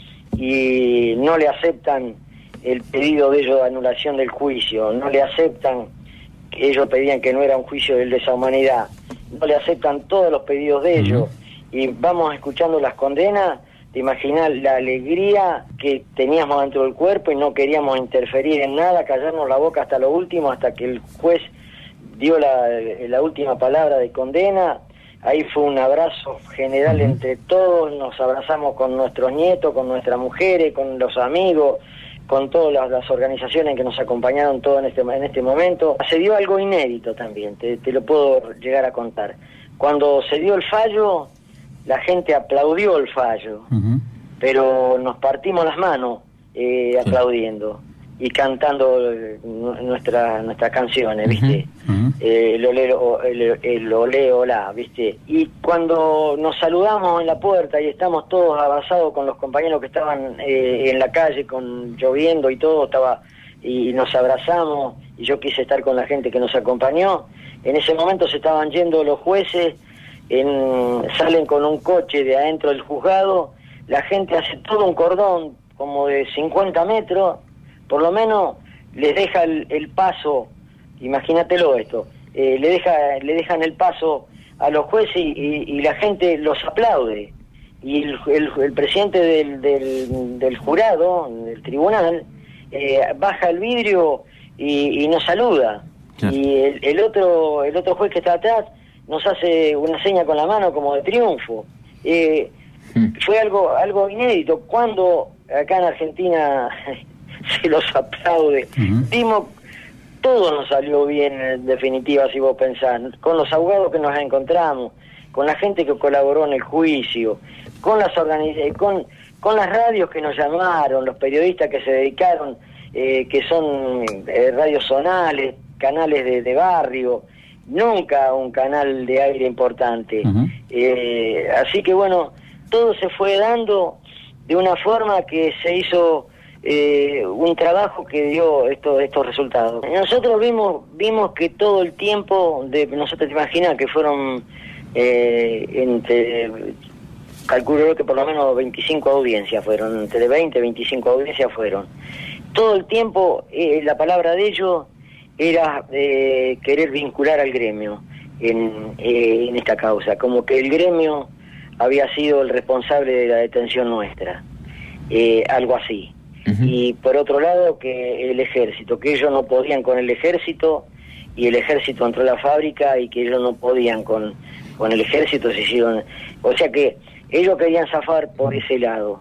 y no le aceptan el pedido de ellos de anulación del juicio, no le aceptan, ellos pedían que no era un juicio de lesa humanidad, no le aceptan todos los pedidos de ellos, uh-huh. y vamos escuchando las condenas, te imaginas la alegría que teníamos dentro del cuerpo y no queríamos interferir en nada, callarnos la boca hasta lo último, hasta que el juez dio la, la última palabra de condena. Ahí fue un abrazo general uh-huh. entre todos, nos abrazamos con nuestros nietos, con nuestras mujeres, con los amigos, con todas las, las organizaciones que nos acompañaron todo en este en este momento. Se dio algo inédito también, te, te lo puedo llegar a contar. Cuando se dio el fallo, la gente aplaudió el fallo, uh-huh. pero nos partimos las manos eh, sí. aplaudiendo y cantando eh, nuestra, nuestras canciones, ¿viste? Uh-huh. Eh, el ole, el, el ole, hola, ¿viste? Y cuando nos saludamos en la puerta y estamos todos abrazados con los compañeros que estaban eh, en la calle, con lloviendo y todo, estaba y nos abrazamos, y yo quise estar con la gente que nos acompañó. En ese momento se estaban yendo los jueces, en, salen con un coche de adentro del juzgado, la gente hace todo un cordón como de cincuenta metros, por lo menos les deja el, el paso, imagínatelo esto, eh, le deja le dejan el paso a los jueces y, y, y la gente los aplaude. Y el, el, el presidente del, del, del jurado, del tribunal, eh, baja el vidrio y, y nos saluda. Claro. Y el, el otro el otro juez que está atrás nos hace una seña con la mano como de triunfo. Eh, hmm. Fue algo algo inédito. Cuando acá en Argentina se los aplaude. Uh-huh. Dimos, todo nos salió bien en definitiva, si vos pensás, con los abogados que nos encontramos, con la gente que colaboró en el juicio, con las organiz- con, con las radios que nos llamaron, los periodistas que se dedicaron, eh, que son eh, radios zonales, canales de, de barrio, nunca un canal de aire importante. Uh-huh. Eh, así que bueno, todo se fue dando de una forma que se hizo Eh, un trabajo que dio esto, estos resultados. Nosotros vimos vimos que todo el tiempo, de nosotros te imaginas que fueron eh, entre, calculo que por lo menos veinticinco audiencias fueron, entre veinte, veinticinco audiencias fueron. Todo el tiempo eh, la palabra de ellos era eh, querer vincular al gremio en, eh, en esta causa, como que el gremio había sido el responsable de la detención nuestra, eh, algo así. Uh-huh. Y por otro lado que el ejército, que ellos no podían con el ejército y el ejército entró a la fábrica y que ellos no podían con, con el ejército, se hicieron, o sea que ellos querían zafar por ese lado.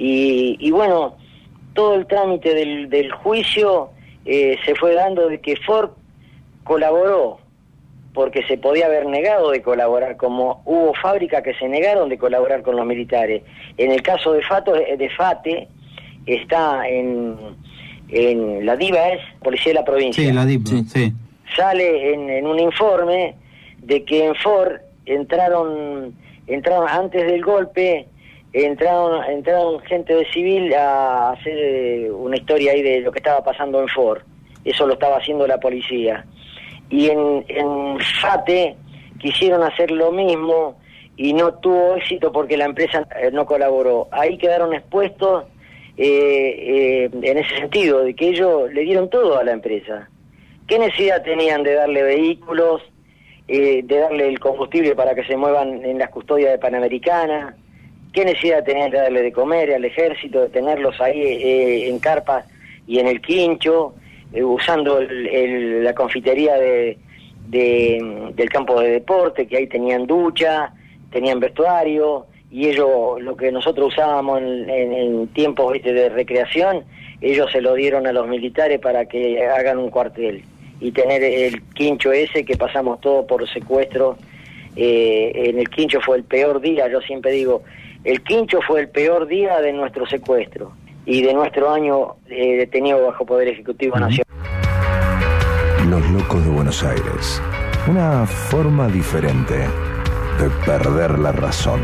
Y, y bueno, todo el trámite del, del juicio eh, se fue dando de que Ford colaboró, porque se podía haber negado de colaborar, como hubo fábricas que se negaron de colaborar con los militares. En el caso de Fato, de FATE, está en en la DIVA es Policía de la Provincia. Sí, la DIVA, sí. sí. Sale en, en un informe de que en Ford entraron, entraron antes del golpe, entraron, entraron gente de civil a hacer eh, una historia ahí de lo que estaba pasando en Ford. Eso lo estaba haciendo la policía. Y en, en FATE quisieron hacer lo mismo y no tuvo éxito porque la empresa eh, no colaboró. Ahí quedaron expuestos eh, eh, en ese sentido, de que ellos le dieron todo a la empresa. ¿Qué necesidad tenían de darle vehículos, eh, de darle el combustible para que se muevan en las custodias de Panamericana? ¿Qué necesidad tenían de darle de comer al ejército, de tenerlos ahí eh, en carpas y en el quincho, eh, usando el, el, la confitería de, de, del campo de deporte, que ahí tenían ducha, tenían vestuario, y ellos, lo que nosotros usábamos en, en, en tiempos ¿viste? de recreación, ellos se lo dieron a los militares para que hagan un cuartel, y tener el quincho ese que pasamos todo por secuestro. Eh, en el quincho fue el peor día, yo siempre digo, el quincho fue el peor día de nuestro secuestro y de nuestro año eh, detenido bajo Poder Ejecutivo uh-huh. Nacional. Los locos de Buenos Aires, una forma diferente de perder la razón.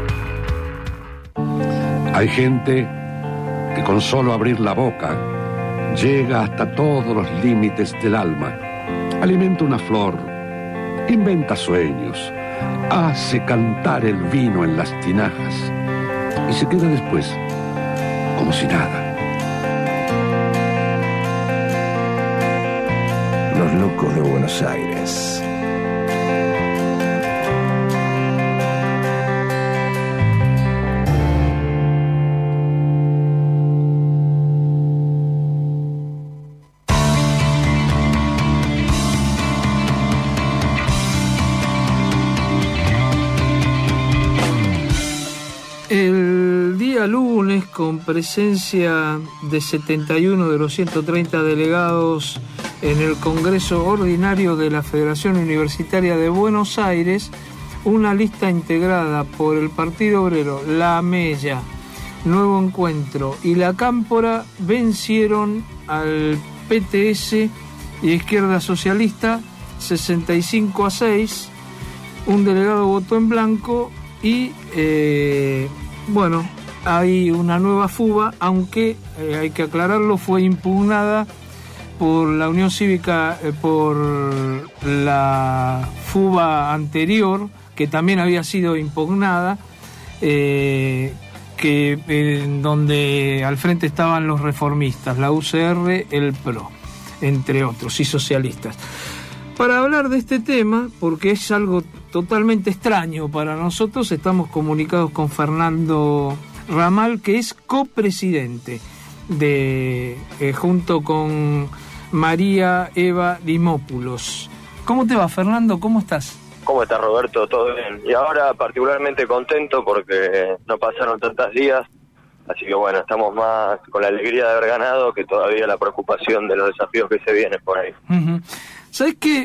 Hay gente que con solo abrir la boca llega hasta todos los límites del alma, alimenta una flor, inventa sueños, hace cantar el vino en las tinajas y se queda después como si nada. Los locos de Buenos Aires. El día lunes, con presencia de setenta y uno de los ciento treinta delegados en el Congreso Ordinario de la Federación Universitaria de Buenos Aires, una lista integrada por el Partido Obrero, La Mella, Nuevo Encuentro y La Cámpora vencieron al P T S y Izquierda Socialista sesenta y cinco a seis. Un delegado votó en blanco y eh, bueno, hay una nueva fuga, aunque eh, hay que aclararlo, fue impugnada por la Unión Cívica, eh, por la fuga anterior, que también había sido impugnada, eh, que en donde al frente estaban los reformistas, la U C R, el P R O, entre otros, y socialistas. Para hablar de este tema, porque es algo totalmente extraño para nosotros, estamos comunicados con Fernando Ramal, que es copresidente de eh, junto con María Eva Dimópulos. ¿Cómo te va, Fernando? ¿Cómo estás? ¿Cómo estás, Roberto? ¿Todo bien? Y ahora particularmente contento porque no pasaron tantos días, así que bueno, estamos más con la alegría de haber ganado que todavía la preocupación de los desafíos que se vienen por ahí. Uh-huh. ¿Sabes qué?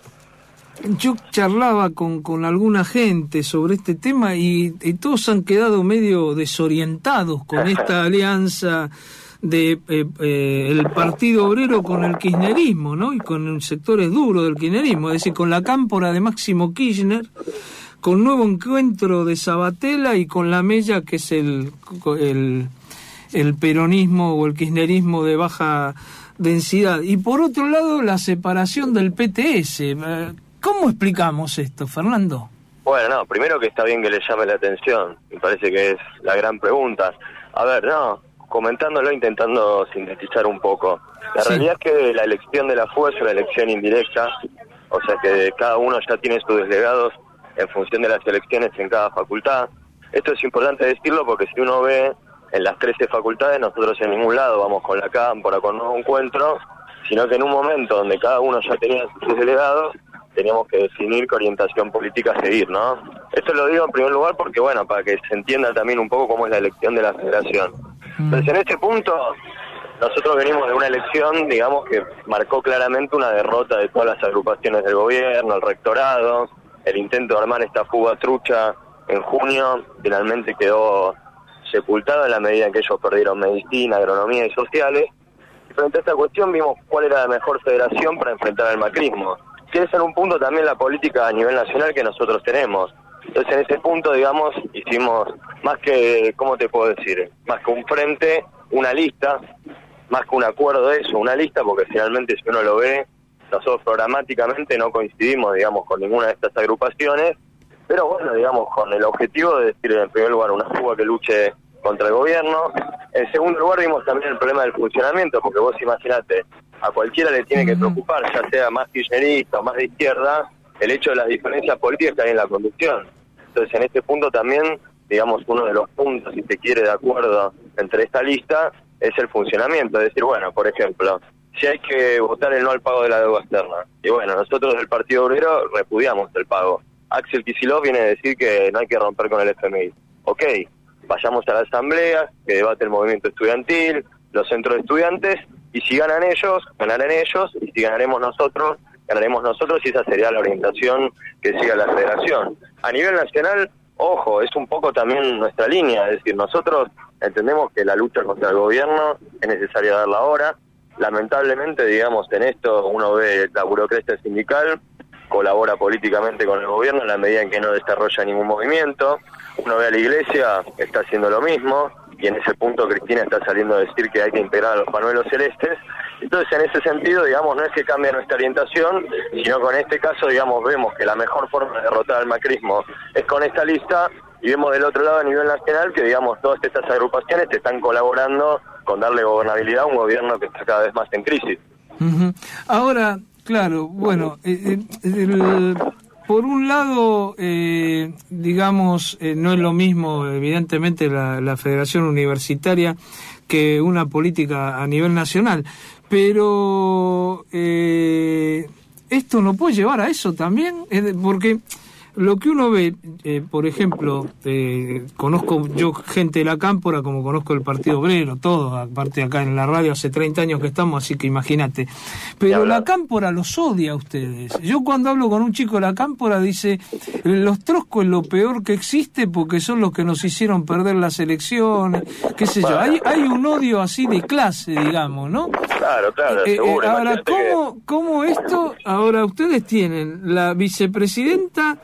Yo charlaba con, con alguna gente sobre este tema y, y todos han quedado medio desorientados con esta alianza de eh, eh, el Partido Obrero con el kirchnerismo, ¿no? Y con sectores duros del kirchnerismo, es decir, con la Cámpora de Máximo Kirchner, con Nuevo Encuentro de Sabatella y con La Mella, que es el, el, el peronismo o el kirchnerismo de baja densidad. Y por otro lado, la separación del P T S. ¿Cómo explicamos esto, Fernando? Bueno, no, primero que está bien que le llame la atención, me parece que es la gran pregunta. A ver, no, comentándolo, intentando sintetizar un poco. La sí. realidad es que la elección de la fuga es una elección indirecta, o sea que cada uno ya tiene sus delegados en función de las elecciones en cada facultad. Esto es importante decirlo porque si uno ve en las trece facultades, nosotros en ningún lado vamos con la Cámpora, con Nuevo Encuentro, sino que en un momento donde cada uno ya tenía sus delegados, teníamos que definir qué orientación política seguir, ¿no? Esto lo digo en primer lugar porque, bueno, para que se entienda también un poco cómo es la elección de la federación. Entonces, en este punto, nosotros venimos de una elección, digamos, que marcó claramente una derrota de todas las agrupaciones del gobierno, el rectorado, el intento de armar esta fuga trucha en junio, finalmente quedó sepultado en la medida en que ellos perdieron medicina, agronomía y sociales. frente a esta cuestión vimos cuál era la mejor federación para enfrentar al macrismo, que es en un punto también la política a nivel nacional que nosotros tenemos. Entonces en ese punto, digamos, hicimos más que, ¿cómo te puedo decir? Más que un frente, una lista, más que un acuerdo de eso, una lista, porque finalmente si uno lo ve, nosotros programáticamente no coincidimos, digamos, con ninguna de estas agrupaciones, pero bueno, digamos, con el objetivo de decir, en primer lugar, una fuga que luche contra el gobierno. En segundo lugar, vimos también el problema del funcionamiento, porque vos imaginate, a cualquiera le tiene que preocupar, ya sea más kirchnerista o más de izquierda, el hecho de las diferencias políticas que hay en la conducción. Entonces, en este punto también, digamos, uno de los puntos, si se quiere, de acuerdo entre esta lista, es el funcionamiento. Es decir, bueno, por ejemplo, si hay que votar el no al pago de la deuda externa, y bueno, nosotros del Partido Obrero repudiamos el pago. Axel Kicillof viene a decir que no hay que romper con el F M I. Ok, vayamos a la asamblea, que debate el movimiento estudiantil, los centros de estudiantes, y si ganan ellos, ganarán ellos, y si ganaremos nosotros, ganaremos nosotros, y esa sería la orientación que siga la federación. A nivel nacional, ojo, es un poco también nuestra línea, es decir, nosotros entendemos que la lucha contra el gobierno es necesaria darla ahora. Lamentablemente, digamos, en esto uno ve la burocracia sindical, colabora políticamente con el gobierno en la medida en que no desarrolla ningún movimiento. Uno ve a la iglesia, está haciendo lo mismo, y en ese punto Cristina está saliendo a decir que hay que integrar a los pañuelos celestes. Entonces, en ese sentido, digamos, no es que cambie nuestra orientación, sino con este caso, digamos, vemos que la mejor forma de derrotar al macrismo es con esta lista, y vemos del otro lado a nivel nacional que, digamos, todas estas agrupaciones están colaborando con darle gobernabilidad a un gobierno que está cada vez más en crisis. Uh-huh. Ahora, claro, bueno, eh, el, por un lado, eh, digamos, eh, no es lo mismo, evidentemente, la, la Federación Universitaria que una política a nivel nacional, pero eh, esto no puede llevar a eso también, porque lo que uno ve, eh, por ejemplo, eh, conozco yo gente de la Cámpora, como conozco el Partido Obrero, todo, aparte acá en la radio hace treinta años que estamos, así que imagínate. Pero la Cámpora los odia a ustedes. Yo cuando hablo con un chico de la Cámpora dice, los troscos es lo peor que existe porque son los que nos hicieron perder las elecciones, qué sé yo. Hay, hay un odio así de clase, digamos, ¿no? Claro, claro, eh, seguro. Eh, ahora, ¿cómo, que... ¿cómo esto? Ahora ustedes tienen la vicepresidenta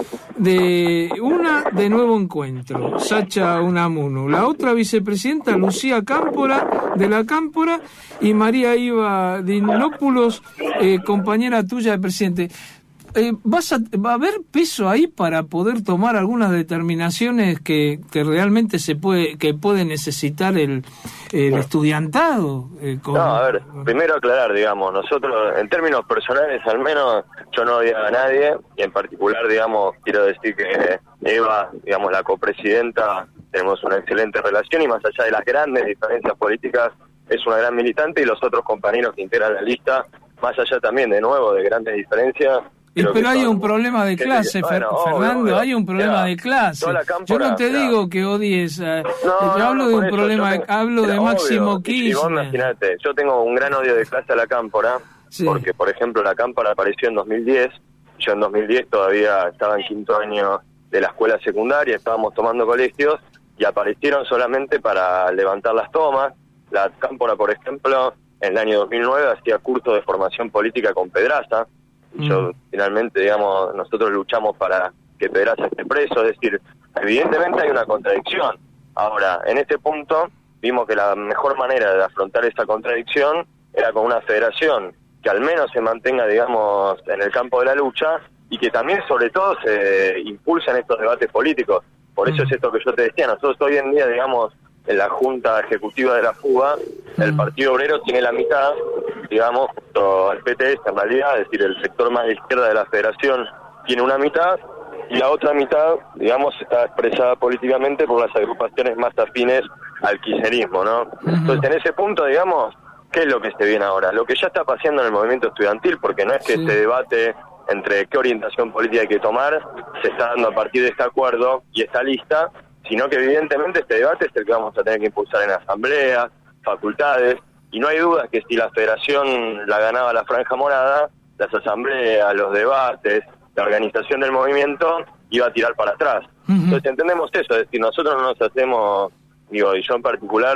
de una de Nuevo Encuentro, Sacha Unamuno, la otra vicepresidenta Lucía Cámpora de la Cámpora y María Iva Dinópulos, eh, compañera tuya de presidente. Eh, vas a, ¿Va a haber peso ahí para poder tomar algunas determinaciones que, que realmente se puede que puede necesitar el, el estudiantado? Eh, con... No, a ver, primero aclarar, digamos, nosotros en términos personales al menos yo no odiaba a nadie, y en particular, digamos, quiero decir que Eva, digamos, la copresidenta, tenemos una excelente relación y más allá de las grandes diferencias políticas es una gran militante, y los otros compañeros que integran la lista, más allá también de nuevo de grandes diferencias. Pero hay un problema de clase, bueno, Fernando, obvio, obvio. hay un problema Mira, de clase. Cámpora, yo no te Mira. digo que odies, a, no, yo hablo no, de un eso, problema, tengo, hablo de Máximo Kirchner. Imagínate, yo tengo un gran odio de clase a la Cámpora, sí. porque por ejemplo la Cámpora apareció en dos mil diez, yo en dos mil diez todavía estaba en quinto año de la escuela secundaria, estábamos tomando colegios, y aparecieron solamente para levantar las tomas. La Cámpora, por ejemplo, en el año dos mil nueve hacía cursos de formación política con Pedraza. Yo, mm. finalmente, digamos, nosotros luchamos para que Pedraza esté preso, es decir, evidentemente hay una contradicción. Ahora, en este punto, vimos que la mejor manera de afrontar esa contradicción era con una federación que al menos se mantenga, digamos, en el campo de la lucha, y que también, sobre todo, se impulsen estos debates políticos. Por eso mm. es esto que yo te decía, nosotros hoy en día, digamos, en la Junta Ejecutiva de la Fuga, mm. el Partido Obrero tiene la mitad, digamos, junto al P T S en realidad, es decir, el sector más de izquierda de la federación tiene una mitad, y la otra mitad, digamos, está expresada políticamente por las agrupaciones más afines al kirchnerismo, ¿no? Uh-huh. Entonces, en ese punto, digamos, ¿qué es lo que se viene ahora? Lo que ya está pasando en el movimiento estudiantil, porque no es que sí. este debate entre qué orientación política hay que tomar se está dando a partir de este acuerdo y esta lista, sino que evidentemente este debate es el que vamos a tener que impulsar en asambleas, facultades, y no hay duda que si la federación la ganaba la Franja Morada, las asambleas, los debates, la organización del movimiento iba a tirar para atrás. Uh-huh. Entonces entendemos eso, es decir, nosotros no nos hacemos, digo, y yo en particular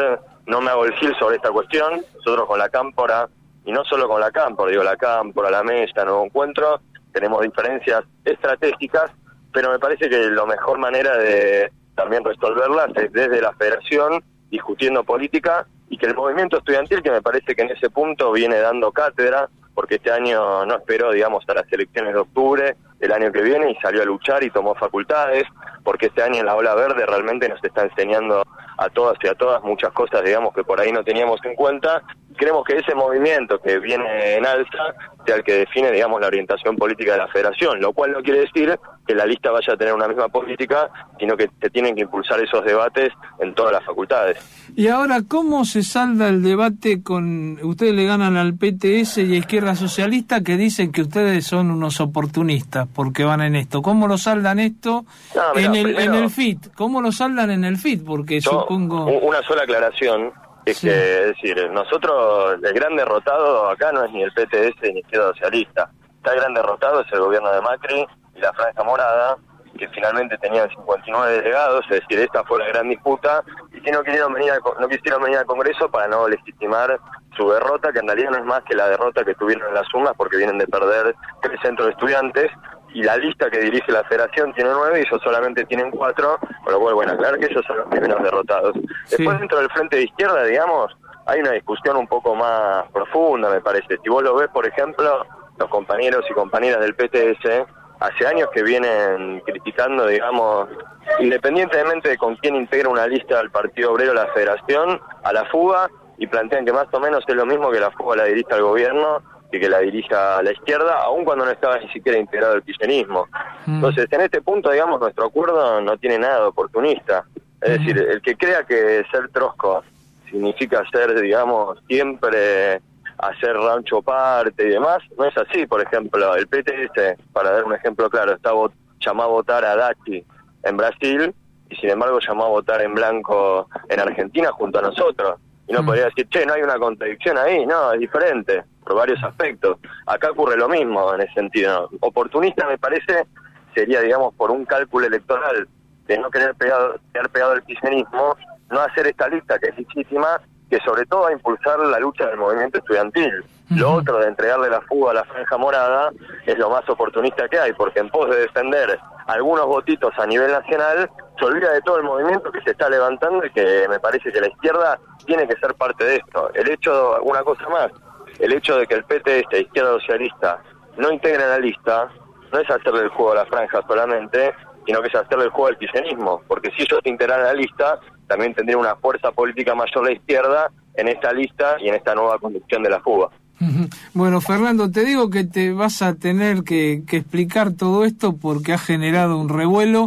no me hago el gil sobre esta cuestión. Nosotros con la Cámpora, y no solo con la Cámpora, digo la Cámpora, la Mesa, Nuevo Encuentro, tenemos diferencias estratégicas, pero me parece que la mejor manera de también resolverlas es desde la federación, discutiendo política, y que el movimiento estudiantil, que me parece que en ese punto viene dando cátedra, porque este año no esperó, digamos, a las elecciones de octubre del año que viene y salió a luchar y tomó facultades, porque este año en la Ola Verde realmente nos está enseñando a todas y a todas muchas cosas, digamos, que por ahí no teníamos en cuenta. Creemos que ese movimiento que viene en alza sea el que define, digamos, la orientación política de la federación, lo cual no quiere decir que la lista vaya a tener una misma política, sino que se tienen que impulsar esos debates en todas las facultades. Y ahora, ¿cómo se salda el debate con... Ustedes le ganan al P T S y a Izquierda Socialista, que dicen que ustedes son unos oportunistas porque van en esto? ¿Cómo lo saldan esto no, mirá, en, el, primero, en el F I T? ¿Cómo lo saldan en el F I T? Porque yo, supongo... Una sola aclaración. Es sí. que, es decir, nosotros, el gran derrotado acá no es ni el P T S ni Izquierda Socialista. Está el gran derrotado es el gobierno de Macri y la Franja Morada, que finalmente tenían cincuenta y nueve delegados, es decir, esta fue la gran disputa, y que no quisieron venir al, no quisieron venir al Congreso para no legitimar su derrota, que en realidad no es más que la derrota que tuvieron en las urnas, porque vienen de perder tres centros de estudiantes, y la lista que dirige la federación tiene nueve y ellos solamente tienen cuatro, con lo cual, bueno, claro que ellos son los primeros derrotados. Sí. Después, dentro del frente de izquierda, digamos, hay una discusión un poco más profunda, me parece. Si vos lo ves, por ejemplo, los compañeros y compañeras del P T S, hace años que vienen criticando, digamos, independientemente de con quién integra una lista del Partido Obrero la federación, a la fuga, y plantean que más o menos es lo mismo que la fuga la dirija el gobierno y que la dirija a la izquierda, aun cuando no estaba ni siquiera integrado el kirchnerismo. Mm. Entonces, en este punto, digamos, nuestro acuerdo no tiene nada de oportunista. Es mm. decir, el que crea que ser trosco significa ser, digamos, siempre hacer rancho parte y demás, no es así. Por ejemplo, el P T S, para dar un ejemplo claro, está vot- llamó a votar a Daci en Brasil y sin embargo llamó a votar en blanco en Argentina junto a nosotros. Y no mm. podría decir, che, no hay una contradicción ahí, no, es diferente, por varios aspectos. Acá ocurre lo mismo en ese sentido. Oportunista, me parece, sería, digamos, por un cálculo electoral de no querer pegado, quedar pegado al kirchnerismo, no hacer esta lista que es legítima, que sobre todo va a impulsar la lucha del movimiento estudiantil. Uh-huh. Lo otro de entregarle la fuga a la Franja Morada es lo más oportunista que hay, porque en pos de defender algunos votitos a nivel nacional, se olvida de todo el movimiento que se está levantando y que me parece que la izquierda tiene que ser parte de esto. El hecho, una cosa más, el hecho de que el P T S, Izquierda Socialista, no integren la lista, no es hacerle el juego a la Franja solamente, sino que es hacerle el juego al kirchnerismo, porque si ellos integran la lista, también tendría una fuerza política mayor la izquierda en esta lista y en esta nueva conducción de la fuga. Bueno, Fernando, te digo que te vas a tener que, que explicar todo esto porque ha generado un revuelo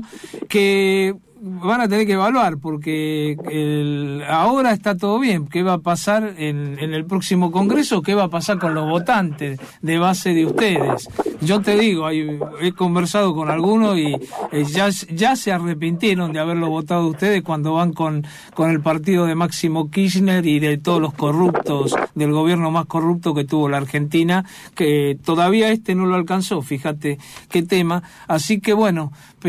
que van a tener que evaluar, porque el, ahora está todo bien. ¿Qué va a pasar en, en el próximo Congreso? ¿Qué va a pasar con los votantes de base de ustedes? Yo te digo, hay, he conversado con algunos y eh, ya, ya se arrepintieron de haberlo votado ustedes cuando van con, con el partido de Máximo Kirchner y de todos los corruptos, del gobierno más corrupto que tuvo la Argentina, que todavía este no lo alcanzó, fíjate qué tema. Así que bueno,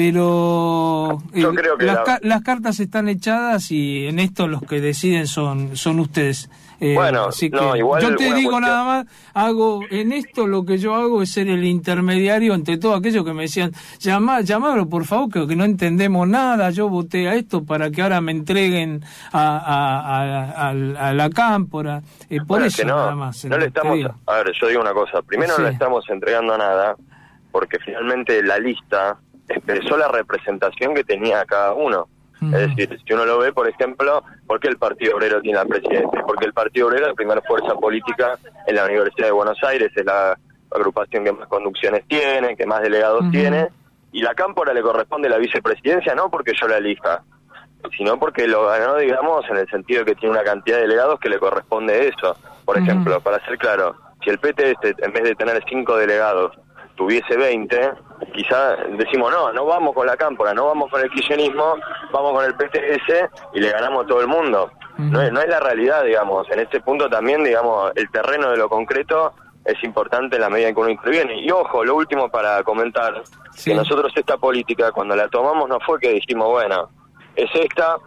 pero eh, Yo creo que las, la... las cartas están echadas y en esto los que deciden son, son ustedes. Eh, bueno, así que no, igual yo te digo cuestión... nada más, hago en esto lo que yo hago es ser el intermediario entre todos aquellos que me decían, llama, llamadlo por favor, que, que no entendemos nada, yo voté a esto para que ahora me entreguen a, a, a, a, a la Cámpora, eh, por bueno, eso no, nada más. No le estamos, a ver, yo digo una cosa, primero sí. no le estamos entregando nada, porque finalmente la lista expresó la representación que tenía cada uno. Uh-huh. Es decir, si uno lo ve, por ejemplo, ¿por qué el Partido Obrero tiene la presidencia? Porque el Partido Obrero es la primera fuerza política en la Universidad de Buenos Aires, es la agrupación que más conducciones tiene, que más delegados uh-huh. tiene, y la Cámpora le corresponde la vicepresidencia, no porque yo la elija, sino porque lo ganó, digamos, en el sentido de que tiene una cantidad de delegados que le corresponde eso. Por uh-huh. ejemplo, para ser claro, si el P T S, en vez de tener cinco delegados, tuviese veinte, quizá decimos, no, no vamos con la Cámpora, no vamos con el kirchnerismo, vamos con el P T S y le ganamos a todo el mundo. Uh-huh. No es, no es la realidad, digamos. En este punto también, digamos, el terreno de lo concreto es importante en la medida en que uno interviene. Y ojo, lo último para comentar, sí. que nosotros esta política, cuando la tomamos, no fue que dijimos, bueno, es esta,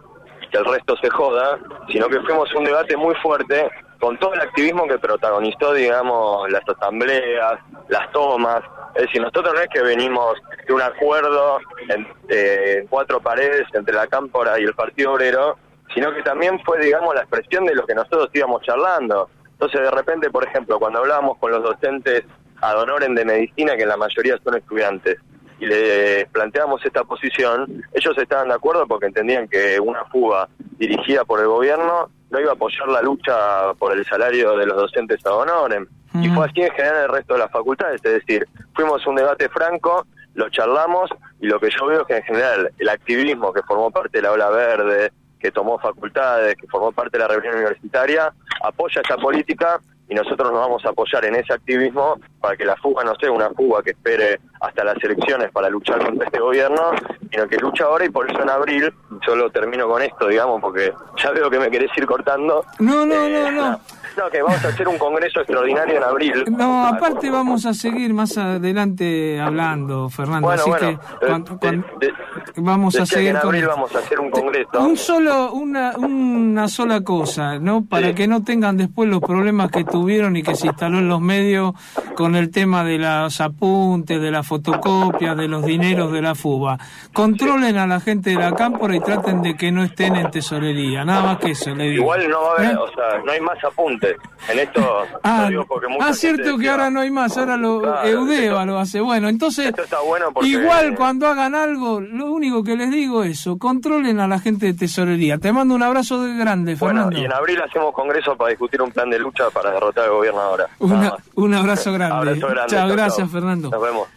que el resto se joda, sino que fuimos un debate muy fuerte con todo el activismo que protagonizó, digamos, las asambleas, las tomas. Es decir, nosotros no es que venimos de un acuerdo en eh, cuatro paredes entre la Cámpora y el Partido Obrero, sino que también fue, digamos, la expresión de lo que nosotros íbamos charlando. Entonces, de repente, por ejemplo, cuando hablábamos con los docentes ad honorem de medicina, que la mayoría son estudiantes, y le planteamos esta posición, ellos estaban de acuerdo porque entendían que una fuga dirigida por el gobierno no iba a apoyar la lucha por el salario de los docentes ad honorem. Mm. Y fue así en general el resto de las facultades, es decir, fuimos un debate franco, lo charlamos, y lo que yo veo es que en general el activismo que formó parte de la Ola Verde, que tomó facultades, que formó parte de la reunión universitaria, apoya esa política, y nosotros nos vamos a apoyar en ese activismo para que la fuga no sea una fuga que espere hasta las elecciones para luchar contra este gobierno, sino que lucha ahora. Y por eso en abril, solo termino con esto, digamos, porque ya veo que me querés ir cortando. No, no, eh, no, no. No, que vamos a hacer un congreso extraordinario en abril. No, aparte vamos a seguir más adelante hablando, Fernando. Bueno, así bueno, que cuando, cuando de, de, vamos a seguir que en abril con... vamos a hacer un congreso. Un solo, una, una sola cosa, ¿no? Para sí. que no tengan después los problemas que tuvieron y que se instaló en los medios con el tema de los apuntes, de las fotocopias, de los dineros de la fuga. Controlen sí. a la gente de la Cámpora y traten de que no estén en tesorería. Nada más que eso, le digo. Igual no va a haber, ¿Eh? o sea, no hay más apuntes. En esto, ah, digo porque mucha ah cierto decía, que ahora no hay más, ahora lo claro, Eudeva esto, lo hace. Bueno, entonces, esto está bueno porque, igual cuando hagan algo, lo único que les digo es eso, controlen a la gente de tesorería. Te mando un abrazo de grande, Fernando. Bueno, y en abril hacemos congreso para discutir un plan de lucha para derrotar al gobierno ahora. Una, un abrazo grande. abrazo grande. Chao, chao, gracias, chao. Fernando. Nos vemos.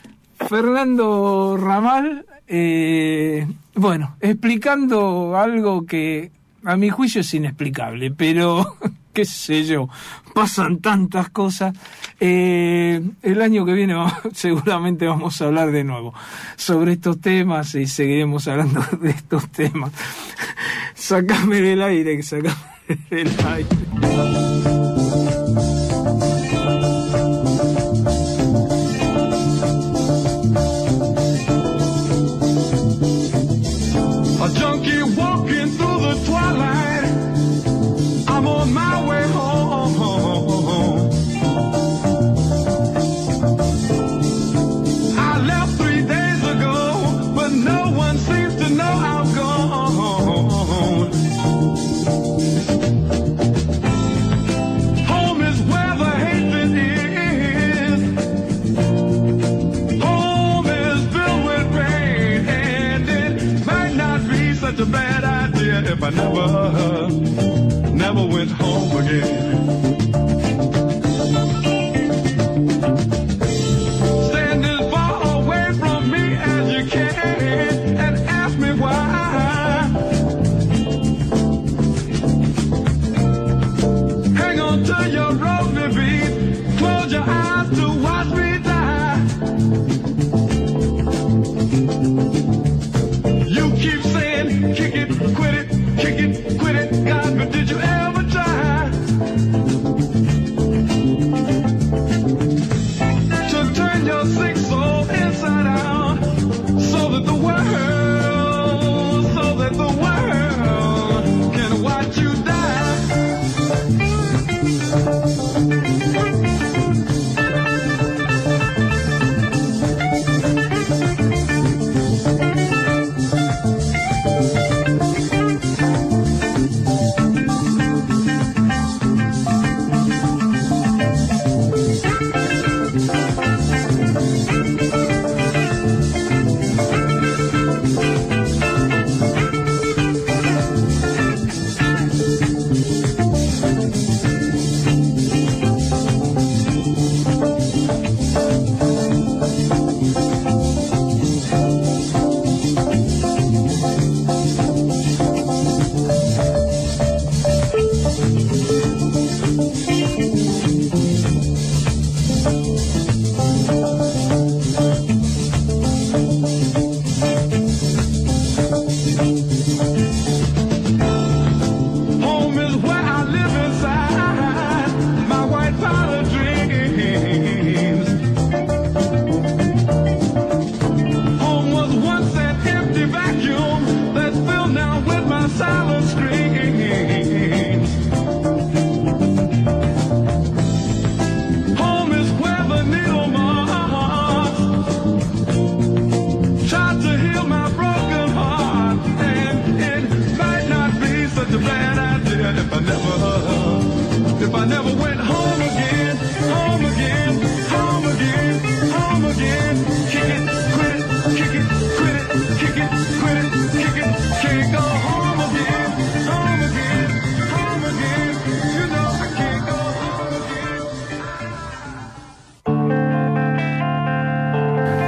Fernando Ramal, eh, bueno, explicando algo que a mi juicio es inexplicable, pero qué sé yo, pasan tantas cosas. Eh, el año que viene vamos, seguramente vamos a hablar de nuevo sobre estos temas y seguiremos hablando de estos temas. Sácame del aire, sácame del aire. A junkie walking through the twilight. I'm on my way home. I left three days ago, but no one seems to know I'm gone. Home is where the hatred is. Home is filled with pain, and it might not be such a bad idea if I never, never went home again. Stand as far away from me as you can and ask me why. Hang on to your rosy beat, close your eyes to watch me die. You keep saying, kick it, quit it, kick it, quit it, God, but did you ever try?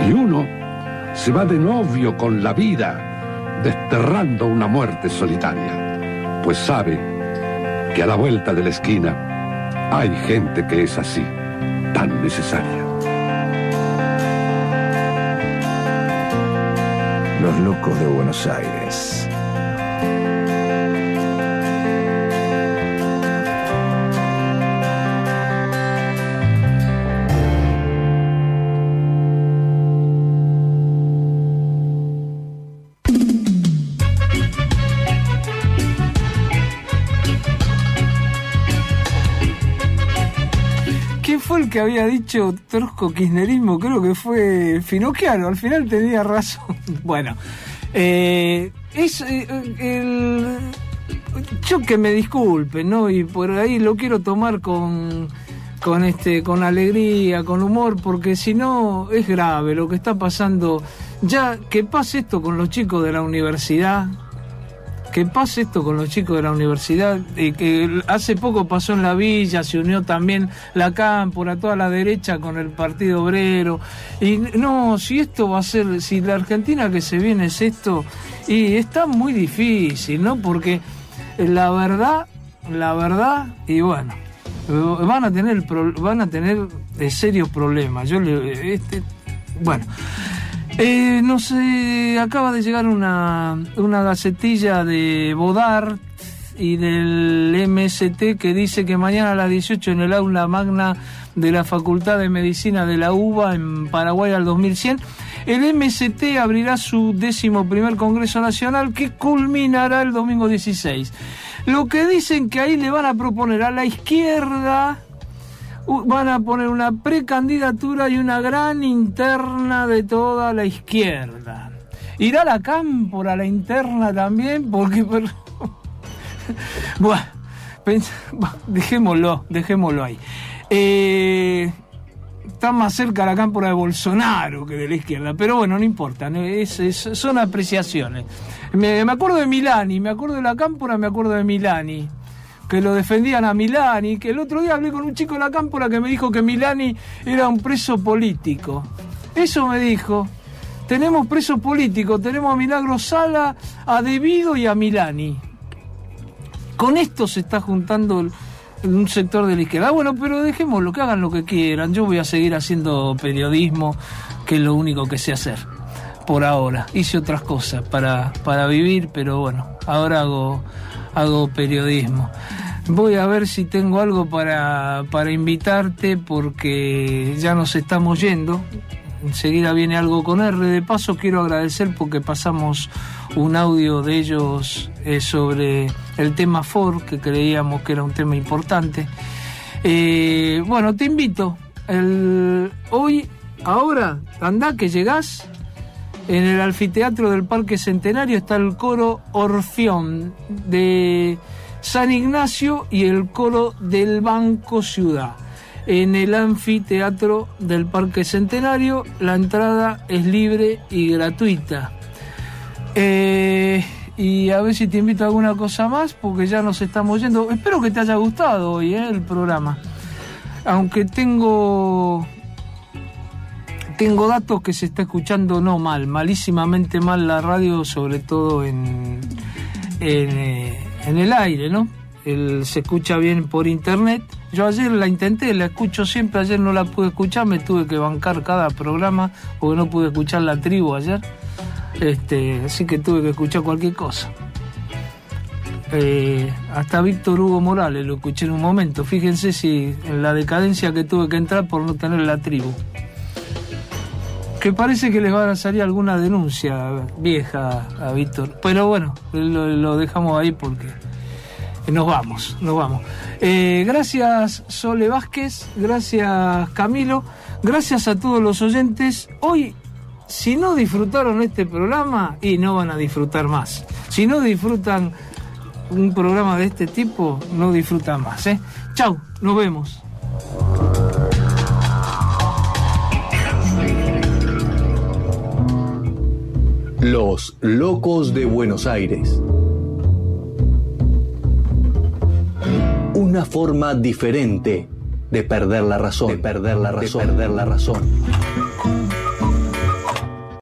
Y uno se va de novio con la vida, desterrando una muerte solitaria, pues sabe que a la vuelta de la esquina hay gente que es así, tan necesaria. Los locos de Buenos Aires. El que había dicho Trosco kirchnerismo, creo que fue Finocchiaro, al final tenía razón. Bueno, eh, es eh, el, yo que me disculpe, ¿no? Y por ahí lo quiero tomar con con este con alegría, con humor, porque si no es grave lo que está pasando. Ya que pase esto con los chicos de la universidad, que pase esto con los chicos de la universidad, eh, que hace poco pasó en la Villa, se unió también la Cámpora, toda la derecha con el Partido Obrero, y no, si esto va a ser, si la Argentina que se viene es esto, y está muy difícil, ¿no? Porque la verdad, la verdad, y bueno, van a tener, van a tener serios problemas. Yo le, este, bueno. Eh, no sé, acaba de llegar una, una gacetilla de Bodart y del M S T que dice que mañana a las dieciocho en el aula magna de la Facultad de Medicina de la UBA en Paraguay al dos mil cien, el M S T abrirá su décimo primer Congreso Nacional que culminará el domingo dieciséis. Lo que dicen que ahí le van a proponer a la izquierda, van a poner una precandidatura y una gran interna de toda la izquierda. ¿Irá la Cámpora, la interna también? Porque... Pero... bueno, pens... dejémoslo, dejémoslo ahí. Eh... Está más cerca la Cámpora de Bolsonaro que de la izquierda, pero bueno, no importa, ¿no? Es, es, son apreciaciones. Me, me acuerdo de Milani, me acuerdo de la Cámpora, me acuerdo de Milani, que lo defendían a Milani, que el otro día hablé con un chico de la Cámpora que me dijo que Milani era un preso político. Eso me dijo. Tenemos preso político, tenemos a Milagro Sala, a Devido y a Milani. Con esto se está juntando el, un sector de la izquierda. Bueno, pero dejémoslo, que hagan lo que quieran. Yo voy a seguir haciendo periodismo, que es lo único que sé hacer por ahora. Hice otras cosas para, para vivir, pero bueno, ahora hago... hago periodismo. Voy a ver si tengo algo para, para invitarte, porque ya nos estamos yendo. Enseguida viene algo con R. De paso quiero agradecer porque pasamos un audio de ellos eh, sobre el tema Ford, que creíamos que era un tema importante. Eh, bueno, te invito. El, hoy, ahora, andá que llegás. En el anfiteatro del Parque Centenario está el coro Orfeón de San Ignacio y el coro del Banco Ciudad. En el anfiteatro del Parque Centenario la entrada es libre y gratuita. Eh, y a ver si te invito a alguna cosa más, porque ya nos estamos yendo. Espero que te haya gustado hoy eh, el programa. Aunque tengo... Tengo datos que se está escuchando no mal, malísimamente mal la radio, sobre todo en, en, eh, en el aire, ¿no? El, se escucha bien por internet. Yo ayer la intenté, la escucho siempre, ayer no la pude escuchar, me tuve que bancar cada programa porque no pude escuchar La Tribu ayer. Este, así que tuve que escuchar cualquier cosa. Eh, hasta Víctor Hugo Morales lo escuché en un momento. Fíjense si en la decadencia que tuve que entrar por no tener La Tribu. Que parece que les va a salir alguna denuncia vieja a Víctor. Pero bueno, lo, lo dejamos ahí porque nos vamos, nos vamos. Eh, gracias Sole Vázquez, gracias Camilo, gracias a todos los oyentes. Hoy, si no disfrutaron este programa, y no van a disfrutar más. Si no disfrutan un programa de este tipo, no disfrutan más. ¿eh? Chau, nos vemos. Los locos de Buenos Aires. Una forma diferente de perder la razón, de perder la razón, de perder la razón.